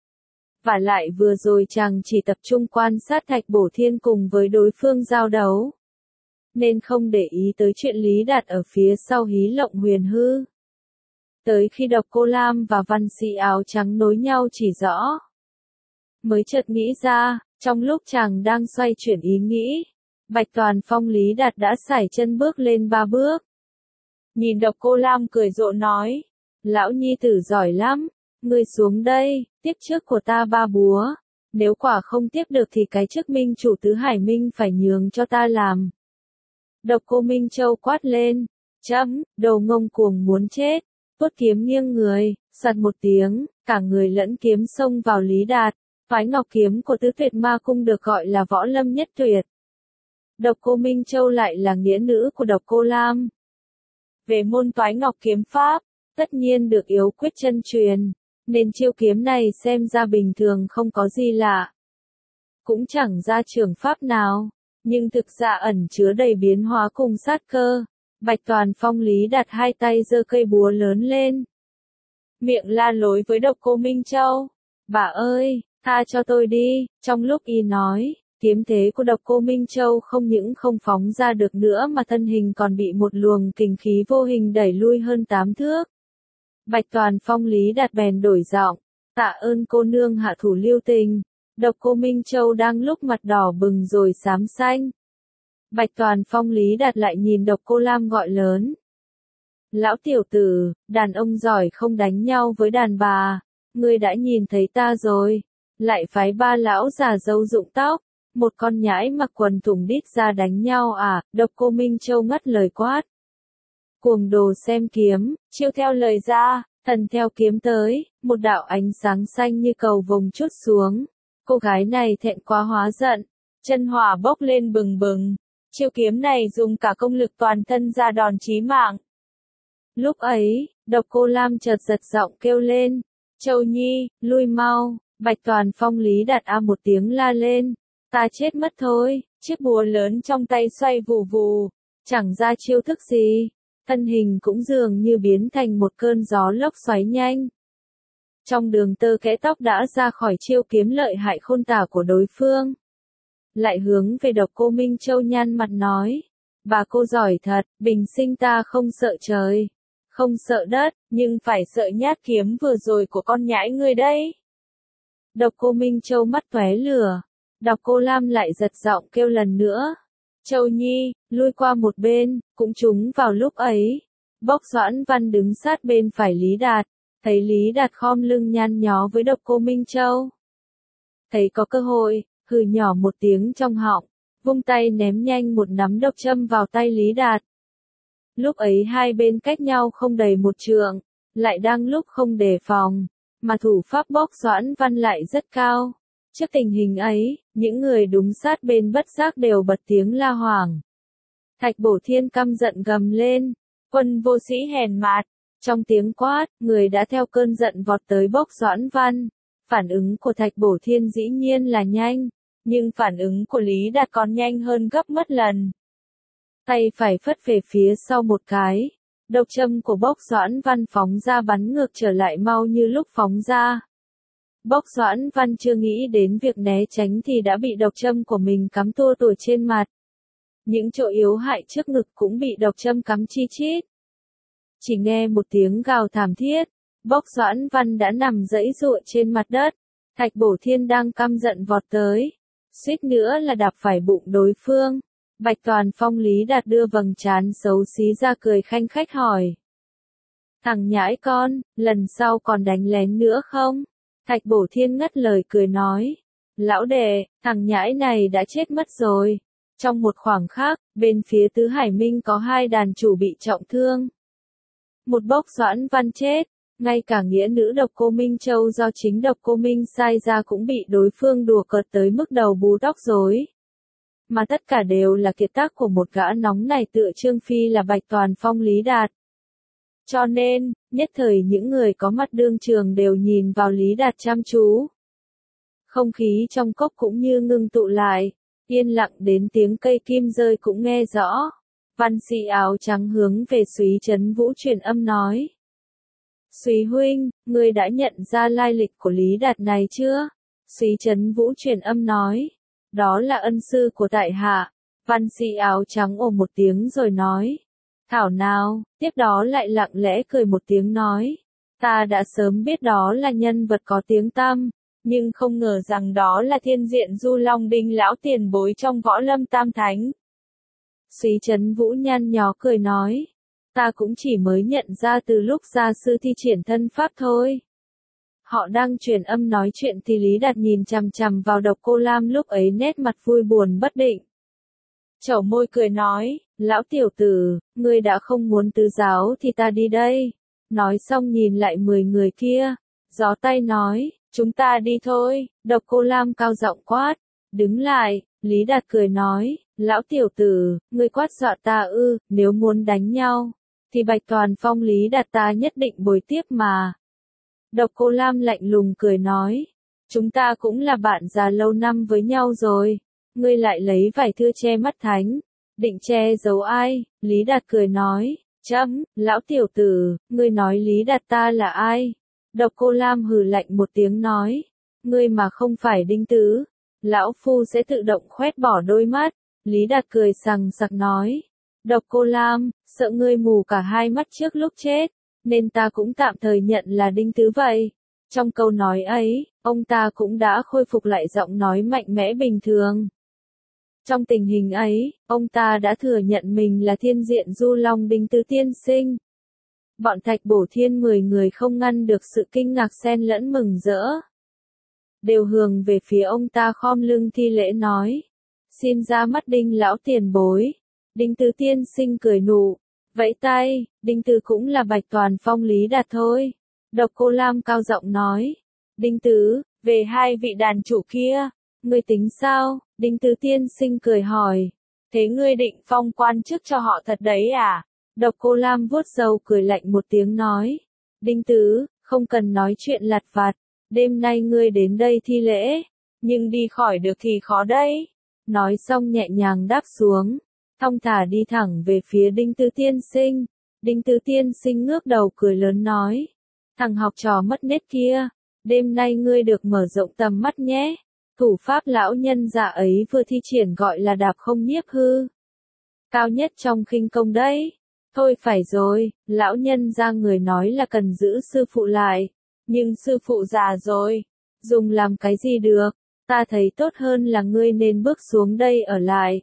Và lại vừa rồi chàng chỉ tập trung quan sát Thạch Bổ Thiên cùng với đối phương giao đấu. Nên không để ý tới chuyện Lý Đạt ở phía sau hí lộng huyền hư. Tới khi Độc Cô Lam và văn sĩ áo trắng nối nhau chỉ rõ. Mới chợt nghĩ ra, trong lúc chàng đang xoay chuyển ý nghĩ. Bạch Toàn Phong Lý Đạt đã sải chân bước lên 3 bước. Nhìn Độc Cô Lam cười rộ nói. Lão nhi tử giỏi lắm. Ngươi xuống đây, tiếp trước của ta 3 búa. Nếu quả không tiếp được thì cái chức minh chủ Tứ Hải Minh phải nhường cho ta làm. Độc Cô Minh Châu quát lên. Chấm, đầu ngông cuồng muốn chết. Tuốt kiếm nghiêng người, sạt một tiếng, cả người lẫn kiếm xông vào Lý Đạt. Phái ngọc kiếm của Tứ Tuyệt Ma Cung được gọi là võ lâm nhất tuyệt. Độc Cô Minh Châu lại là nghĩa nữ của Độc Cô Lam. Về môn toái ngọc kiếm pháp, tất nhiên được yếu quyết chân truyền, nên chiêu kiếm này xem ra bình thường không có gì lạ. Cũng chẳng ra trường pháp nào, nhưng thực ra ẩn chứa đầy biến hóa cùng sát cơ. Bạch Toàn Phong Lý Đạt hai tay giơ cây búa lớn lên. Miệng la lối với Độc Cô Minh Châu. Bà ơi, tha cho tôi đi, trong lúc y nói. Kiếm thế của Độc Cô Minh Châu không những không phóng ra được nữa mà thân hình còn bị một luồng kình khí vô hình đẩy lui hơn 8 thước. Bạch Toàn Phong Lý Đạt bèn đổi giọng, tạ ơn cô nương hạ thủ lưu tình. Độc Cô Minh Châu đang lúc mặt đỏ bừng rồi xám xanh. Bạch Toàn Phong Lý Đạt lại nhìn Độc Cô Lam gọi lớn. Lão tiểu tử, đàn ông giỏi không đánh nhau với đàn bà, ngươi đã nhìn thấy ta rồi. Lại phái ba lão già râu rụng tóc, một con nhãi mặc quần thủng đít ra đánh nhau à, Độc Cô Minh Châu ngắt lời quát. Cuồng đồ xem kiếm, chiêu theo lời ra, thần theo kiếm tới, một đạo ánh sáng xanh như cầu vồng trút xuống. Cô gái này thẹn quá hóa giận, chân hỏa bốc lên bừng bừng, chiêu kiếm này dùng cả công lực toàn thân ra đòn chí mạng. Lúc ấy, Độc Cô Lam chợt giật giọng kêu lên, Châu Nhi, lui mau. Bạch Toàn Phong Lý Đạt a một tiếng la lên, ta chết mất thôi, chiếc búa lớn trong tay xoay vù vù, chẳng ra chiêu thức gì, thân hình cũng dường như biến thành một cơn gió lốc xoáy nhanh. Trong đường tơ kẽ tóc đã ra khỏi chiêu kiếm lợi hại khôn tả của đối phương. Lại hướng về Độc Cô Minh Châu nhăn mặt nói, bà cô giỏi thật, bình sinh ta không sợ trời, không sợ đất, nhưng phải sợ nhát kiếm vừa rồi của con nhãi ngươi đấy. Độc Cô Minh Châu mắt tóe lửa, Độc Cô Lam lại giật giọng kêu lần nữa. Châu Nhi, lui qua một bên, cũng trúng vào lúc ấy. Bốc Doãn Văn đứng sát bên phải Lý Đạt, thấy Lý Đạt khom lưng nhăn nhó với Độc Cô Minh Châu. Thấy có cơ hội, hừ nhỏ một tiếng trong họng, vung tay ném nhanh một nắm độc châm vào tay Lý Đạt. Lúc ấy hai bên cách nhau không đầy một trượng, lại đang lúc không đề phòng, mà thủ pháp Bốc Doãn Văn lại rất cao. Trước tình hình ấy, những người đúng sát bên bất giác đều bật tiếng la hoảng. Thạch Bổ Thiên căm giận gầm lên, quân vô sĩ hèn mạt. Trong tiếng quát, người đã theo cơn giận vọt tới Bốc Doãn Văn. Phản ứng của Thạch Bổ Thiên dĩ nhiên là nhanh, nhưng phản ứng của Lý Đạt còn nhanh hơn gấp mất lần. Tay phải phất về phía sau một cái, độc châm của Bốc Doãn Văn phóng ra bắn ngược trở lại mau như lúc phóng ra. Bốc Doãn Văn chưa nghĩ đến việc né tránh thì đã bị độc châm của mình cắm tua tủa trên mặt. Những chỗ yếu hại trước ngực cũng bị độc châm cắm chi chít. Chỉ nghe một tiếng gào thảm thiết, Bốc Doãn Văn đã nằm giãy giụa trên mặt đất. Thạch Bổ Thiên đang căm giận vọt tới, suýt nữa là đạp phải bụng đối phương. Bạch Toàn Phong Lý Đạt đưa vầng trán xấu xí ra cười khanh khách hỏi. Thằng nhãi con, lần sau còn đánh lén nữa không? Thạch Bổ Thiên ngắt lời cười nói. Lão đệ, thằng nhãi này đã chết mất rồi. Trong một khoảng khắc, bên phía Tứ Hải Minh có hai đàn chủ bị trọng thương. Một Bốc Doãn Văn chết, ngay cả nghĩa nữ Độc Cô Minh Châu do chính Độc Cô Minh sai ra cũng bị đối phương đùa cợt tới mức đầu bù tóc rối. Mà tất cả đều là kiệt tác của một gã nóng này tựa Trương Phi là Bạch Toàn Phong Lý Đạt. Cho nên, nhất thời những người có mặt đương trường đều nhìn vào Lý Đạt chăm chú. Không khí trong cốc cũng như ngưng tụ lại, yên lặng đến tiếng cây kim rơi cũng nghe rõ. Văn sĩ áo trắng hướng về Súy Trấn Vũ truyền âm nói. Súy huynh, ngươi đã nhận ra lai lịch của Lý Đạt này chưa? Súy Trấn Vũ truyền âm nói. Đó là ân sư của tại hạ. Văn sĩ áo trắng ồ một tiếng rồi nói. Thảo nào, tiếp đó lại lặng lẽ cười một tiếng nói. Ta đã sớm biết đó là nhân vật có tiếng tăm, nhưng không ngờ rằng đó là Thiên Diện Du Long Đinh lão tiền bối trong Võ Lâm Tam Thánh. Súy Trấn Vũ nhăn nhó cười nói. Ta cũng chỉ mới nhận ra từ lúc gia sư thi triển thân pháp thôi. Họ đang truyền âm nói chuyện thì Lý Đạt nhìn chằm chằm vào Độc Cô Lam lúc ấy nét mặt vui buồn bất định. Chẩu môi cười nói, lão tiểu tử, ngươi đã không muốn tứ giáo thì ta đi đây. Nói xong nhìn lại 10 người kia, gió tay nói, chúng ta đi thôi. Độc Cô Lam cao giọng quát, đứng lại. Lý Đạt cười nói, lão tiểu tử, ngươi quát dọa ta ư, nếu muốn đánh nhau, thì Bạch Toàn Phong Lý Đạt ta nhất định bồi tiếp mà. Độc Cô Lam lạnh lùng cười nói, chúng ta cũng là bạn già lâu năm với nhau rồi, ngươi lại lấy vải thưa che mắt thánh, định che giấu ai? Lý Đạt cười nói, lão tiểu tử, ngươi nói Lý Đạt ta là ai? Độc Cô Lam hừ lạnh một tiếng nói, ngươi mà không phải Đinh Tứ, lão phu sẽ tự động khoét bỏ đôi mắt. Lý Đạt cười sằng sặc nói, Độc Cô Lam, sợ ngươi mù cả hai mắt trước lúc chết, nên ta cũng tạm thời nhận là Đinh Tứ vậy. Trong câu nói ấy, ông ta cũng đã khôi phục lại giọng nói mạnh mẽ bình thường. Trong tình hình ấy, ông ta đã thừa nhận mình là thiên diện Du Long Đinh Tứ tiên sinh. Bọn Thạch Bổ Thiên 10 người không ngăn được sự kinh ngạc xen lẫn mừng rỡ. Đều hướng về phía ông ta khom lưng thi lễ nói. Xin ra mắt Đinh lão tiền bối. Đinh Tứ tiên sinh cười nụ. Vẫy tay, Đinh Tứ cũng là Bạch Toàn Phong Lý Đạt thôi. Độc Cô Lam cao giọng nói. Đinh Tứ, về hai vị đàn chủ kia, ngươi tính sao? Đinh Tứ tiên sinh cười hỏi. Thế ngươi định phong quan chức cho họ thật đấy à? Độc Cô Lam vuốt râu cười lạnh một tiếng nói. Đinh Tứ, không cần nói chuyện lặt vặt. Đêm nay ngươi đến đây thi lễ, nhưng đi khỏi được thì khó đấy. Nói xong nhẹ nhàng đáp xuống, thong thả đi thẳng về phía Đinh Tứ tiên sinh. Đinh Tứ tiên sinh ngước đầu cười lớn nói. Thằng học trò mất nết kia, đêm nay ngươi được mở rộng tầm mắt nhé. Thủ pháp lão nhân già ấy vừa thi triển gọi là đạp không nhiếp hư. Cao nhất trong khinh công đấy. Thôi phải rồi, lão nhân ra người nói là cần giữ sư phụ lại. Nhưng sư phụ già rồi, dùng làm cái gì được, ta thấy tốt hơn là ngươi nên bước xuống đây ở lại.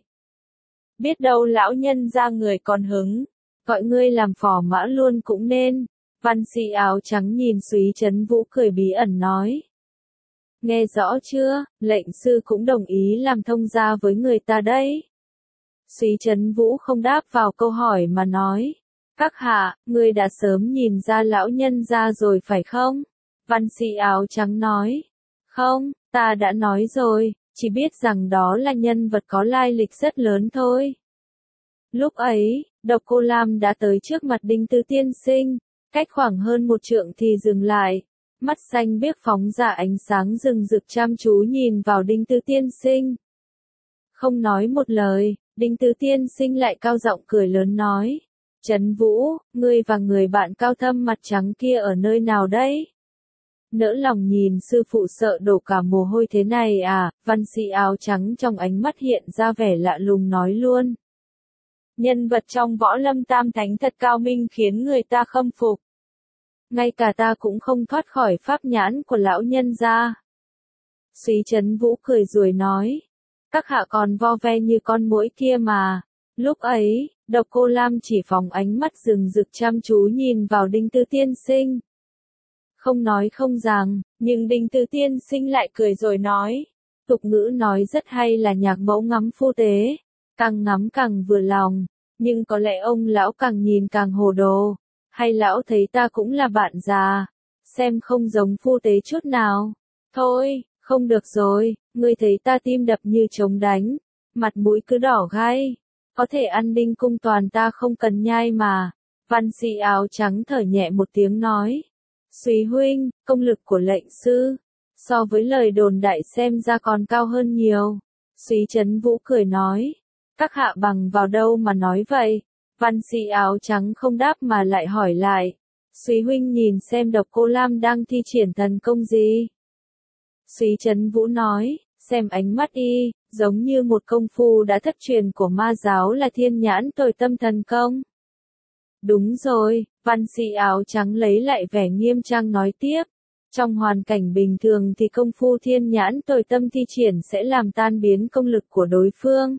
Biết đâu lão nhân ra người còn hứng, gọi ngươi làm phò mã luôn cũng nên. Văn sĩ áo trắng nhìn Súy Trấn Vũ cười bí ẩn nói. Nghe rõ chưa, lệnh sư cũng đồng ý làm thông gia với người ta đấy. Súy Trấn Vũ không đáp vào câu hỏi mà nói. Các hạ, ngươi đã sớm nhìn ra lão nhân ra rồi phải không? Văn sĩ áo trắng nói. Không, ta đã nói rồi, chỉ biết rằng đó là nhân vật có lai lịch rất lớn thôi. Lúc ấy, Độc Cô Lam đã tới trước mặt Đinh Tứ tiên sinh, cách khoảng hơn 1 trượng thì dừng lại. Mắt xanh biếc phóng ra ánh sáng rừng rực chăm chú nhìn vào Đinh Tứ tiên sinh. Không nói một lời, Đinh Tứ tiên sinh lại cao giọng cười lớn nói. Trấn Vũ, ngươi và người bạn cao thâm mặt trắng kia ở nơi nào đấy? Nỡ lòng nhìn sư phụ sợ đổ cả mồ hôi thế này à? Văn sĩ áo trắng trong ánh mắt hiện ra vẻ lạ lùng nói luôn. Nhân vật trong võ lâm tam thánh thật cao minh khiến người ta khâm phục. Ngay cả ta cũng không thoát khỏi pháp nhãn của lão nhân gia. Súy Trấn Vũ cười rồi nói. Các hạ còn vo ve như con muỗi kia mà. Lúc ấy, Độc Cô Lam chỉ phóng ánh mắt rừng rực chăm chú nhìn vào Đinh Tứ tiên sinh. Không nói không rằng, nhưng Đinh Tứ tiên sinh lại cười rồi nói. Tục ngữ nói rất hay là nhạc mẫu ngắm phu tế. Càng ngắm càng vừa lòng, nhưng có lẽ ông lão càng nhìn càng hồ đồ. Hay lão thấy ta cũng là bạn già, xem không giống phu tế chút nào. Thôi, không được rồi, ngươi thấy ta tim đập như trống đánh, mặt mũi cứ đỏ gai. Có thể ăn Đinh cung toàn ta không cần nhai mà. Văn sĩ áo trắng thở nhẹ một tiếng nói. Súy huynh, công lực của lệnh sư, so với lời đồn đại xem ra còn cao hơn nhiều. Súy Trấn Vũ cười nói. Các hạ bằng vào đâu mà nói vậy? Văn sĩ áo trắng không đáp mà lại hỏi lại. Súy huynh nhìn xem Độc Cô Lam đang thi triển thần công gì? Súy Trấn Vũ nói, xem ánh mắt y, giống như một công phu đã thất truyền của ma giáo là thiên nhãn tối tâm thần công. Đúng rồi, văn sĩ áo trắng lấy lại vẻ nghiêm trang nói tiếp. Trong hoàn cảnh bình thường thì công phu thiên nhãn tối tâm thi triển sẽ làm tan biến công lực của đối phương.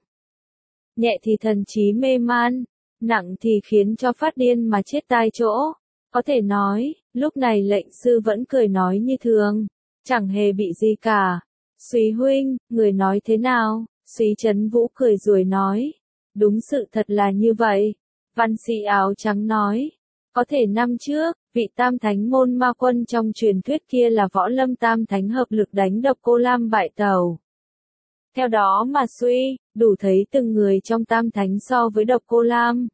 Nhẹ thì thần trí mê man, nặng thì khiến cho phát điên mà chết tai chỗ. Có thể nói, lúc này lệnh sư vẫn cười nói như thường, chẳng hề bị gì cả. Súy huynh, người nói thế nào? Súy Trấn Vũ cười rồi nói. Đúng sự thật là như vậy. Văn sĩ áo trắng nói. Có thể năm trước, vị tam thánh môn ma quân trong truyền thuyết kia là võ lâm tam thánh hợp lực đánh Độc Cô Lam bại tàu. Theo đó mà suy, đủ thấy từng người trong tam thánh so với Độc Cô Lam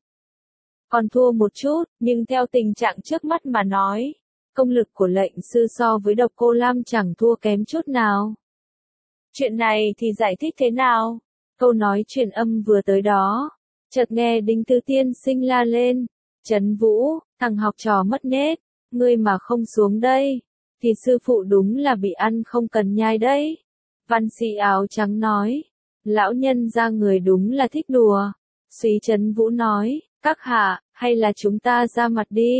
còn thua một chút, nhưng theo tình trạng trước mắt mà nói, công lực của lệnh sư so với Độc Cô Lam chẳng thua kém chút nào. Chuyện này thì giải thích thế nào? Câu nói truyền âm vừa tới đó, chợt nghe Đinh Tứ tiên sinh la lên. Trấn Vũ, thằng học trò mất nết, ngươi mà không xuống đây, thì sư phụ đúng là bị ăn không cần nhai đấy. Văn sĩ áo trắng nói, lão nhân ra người đúng là thích đùa. Súy Trấn Vũ nói, các hạ, hay là chúng ta ra mặt đi.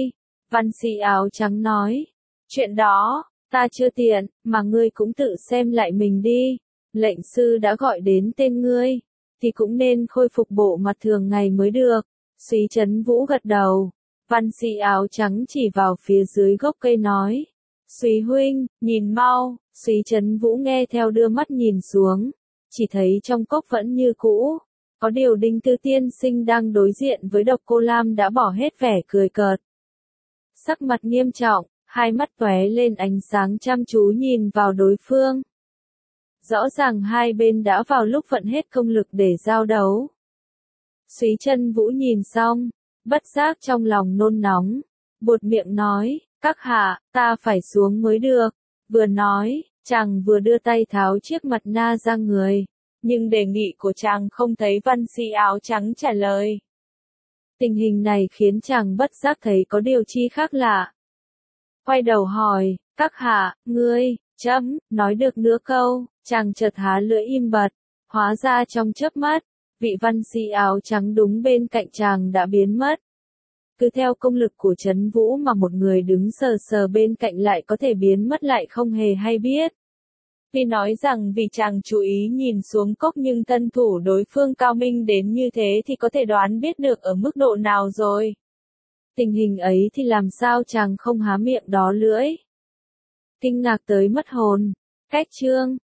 Văn sĩ áo trắng nói. Chuyện đó, ta chưa tiện, mà ngươi cũng tự xem lại mình đi. Lệnh sư đã gọi đến tên ngươi, thì cũng nên khôi phục bộ mặt thường ngày mới được. Súy Trấn Vũ gật đầu. Văn sĩ áo trắng chỉ vào phía dưới gốc cây nói. Súy huynh, nhìn mau. Súy Trấn Vũ nghe theo đưa mắt nhìn xuống. Chỉ thấy trong cốc vẫn như cũ. Có điều Đinh Tư tiên sinh đang đối diện với Độc Cô Lam đã bỏ hết vẻ cười cợt. Sắc mặt nghiêm trọng, hai mắt tóe lên ánh sáng chăm chú nhìn vào đối phương. Rõ ràng hai bên đã vào lúc vận hết công lực để giao đấu. Súy Trấn Vũ nhìn xong, bất giác trong lòng nôn nóng, buột miệng nói, các hạ, ta phải xuống mới được. Vừa nói, chàng vừa đưa tay tháo chiếc mặt nạ ra người, nhưng đề nghị của chàng không thấy văn sĩ áo trắng trả lời. Tình hình này khiến chàng bất giác thấy có điều chi khác lạ. Quay đầu hỏi, các hạ, ngươi, nói được nửa câu, chàng chợt há lưỡi im bặt, hóa ra trong chớp mắt, vị văn sĩ áo trắng đúng bên cạnh chàng đã biến mất. Cứ theo công lực của Trấn Vũ mà một người đứng sờ sờ bên cạnh lại có thể biến mất lại không hề hay biết. Tuy nói rằng vì chàng chú ý nhìn xuống cốc nhưng thân thủ đối phương cao minh đến như thế thì có thể đoán biết được ở mức độ nào rồi. Tình hình ấy thì làm sao chàng không há miệng đó lưỡi. Kinh ngạc tới mất hồn. Cách chương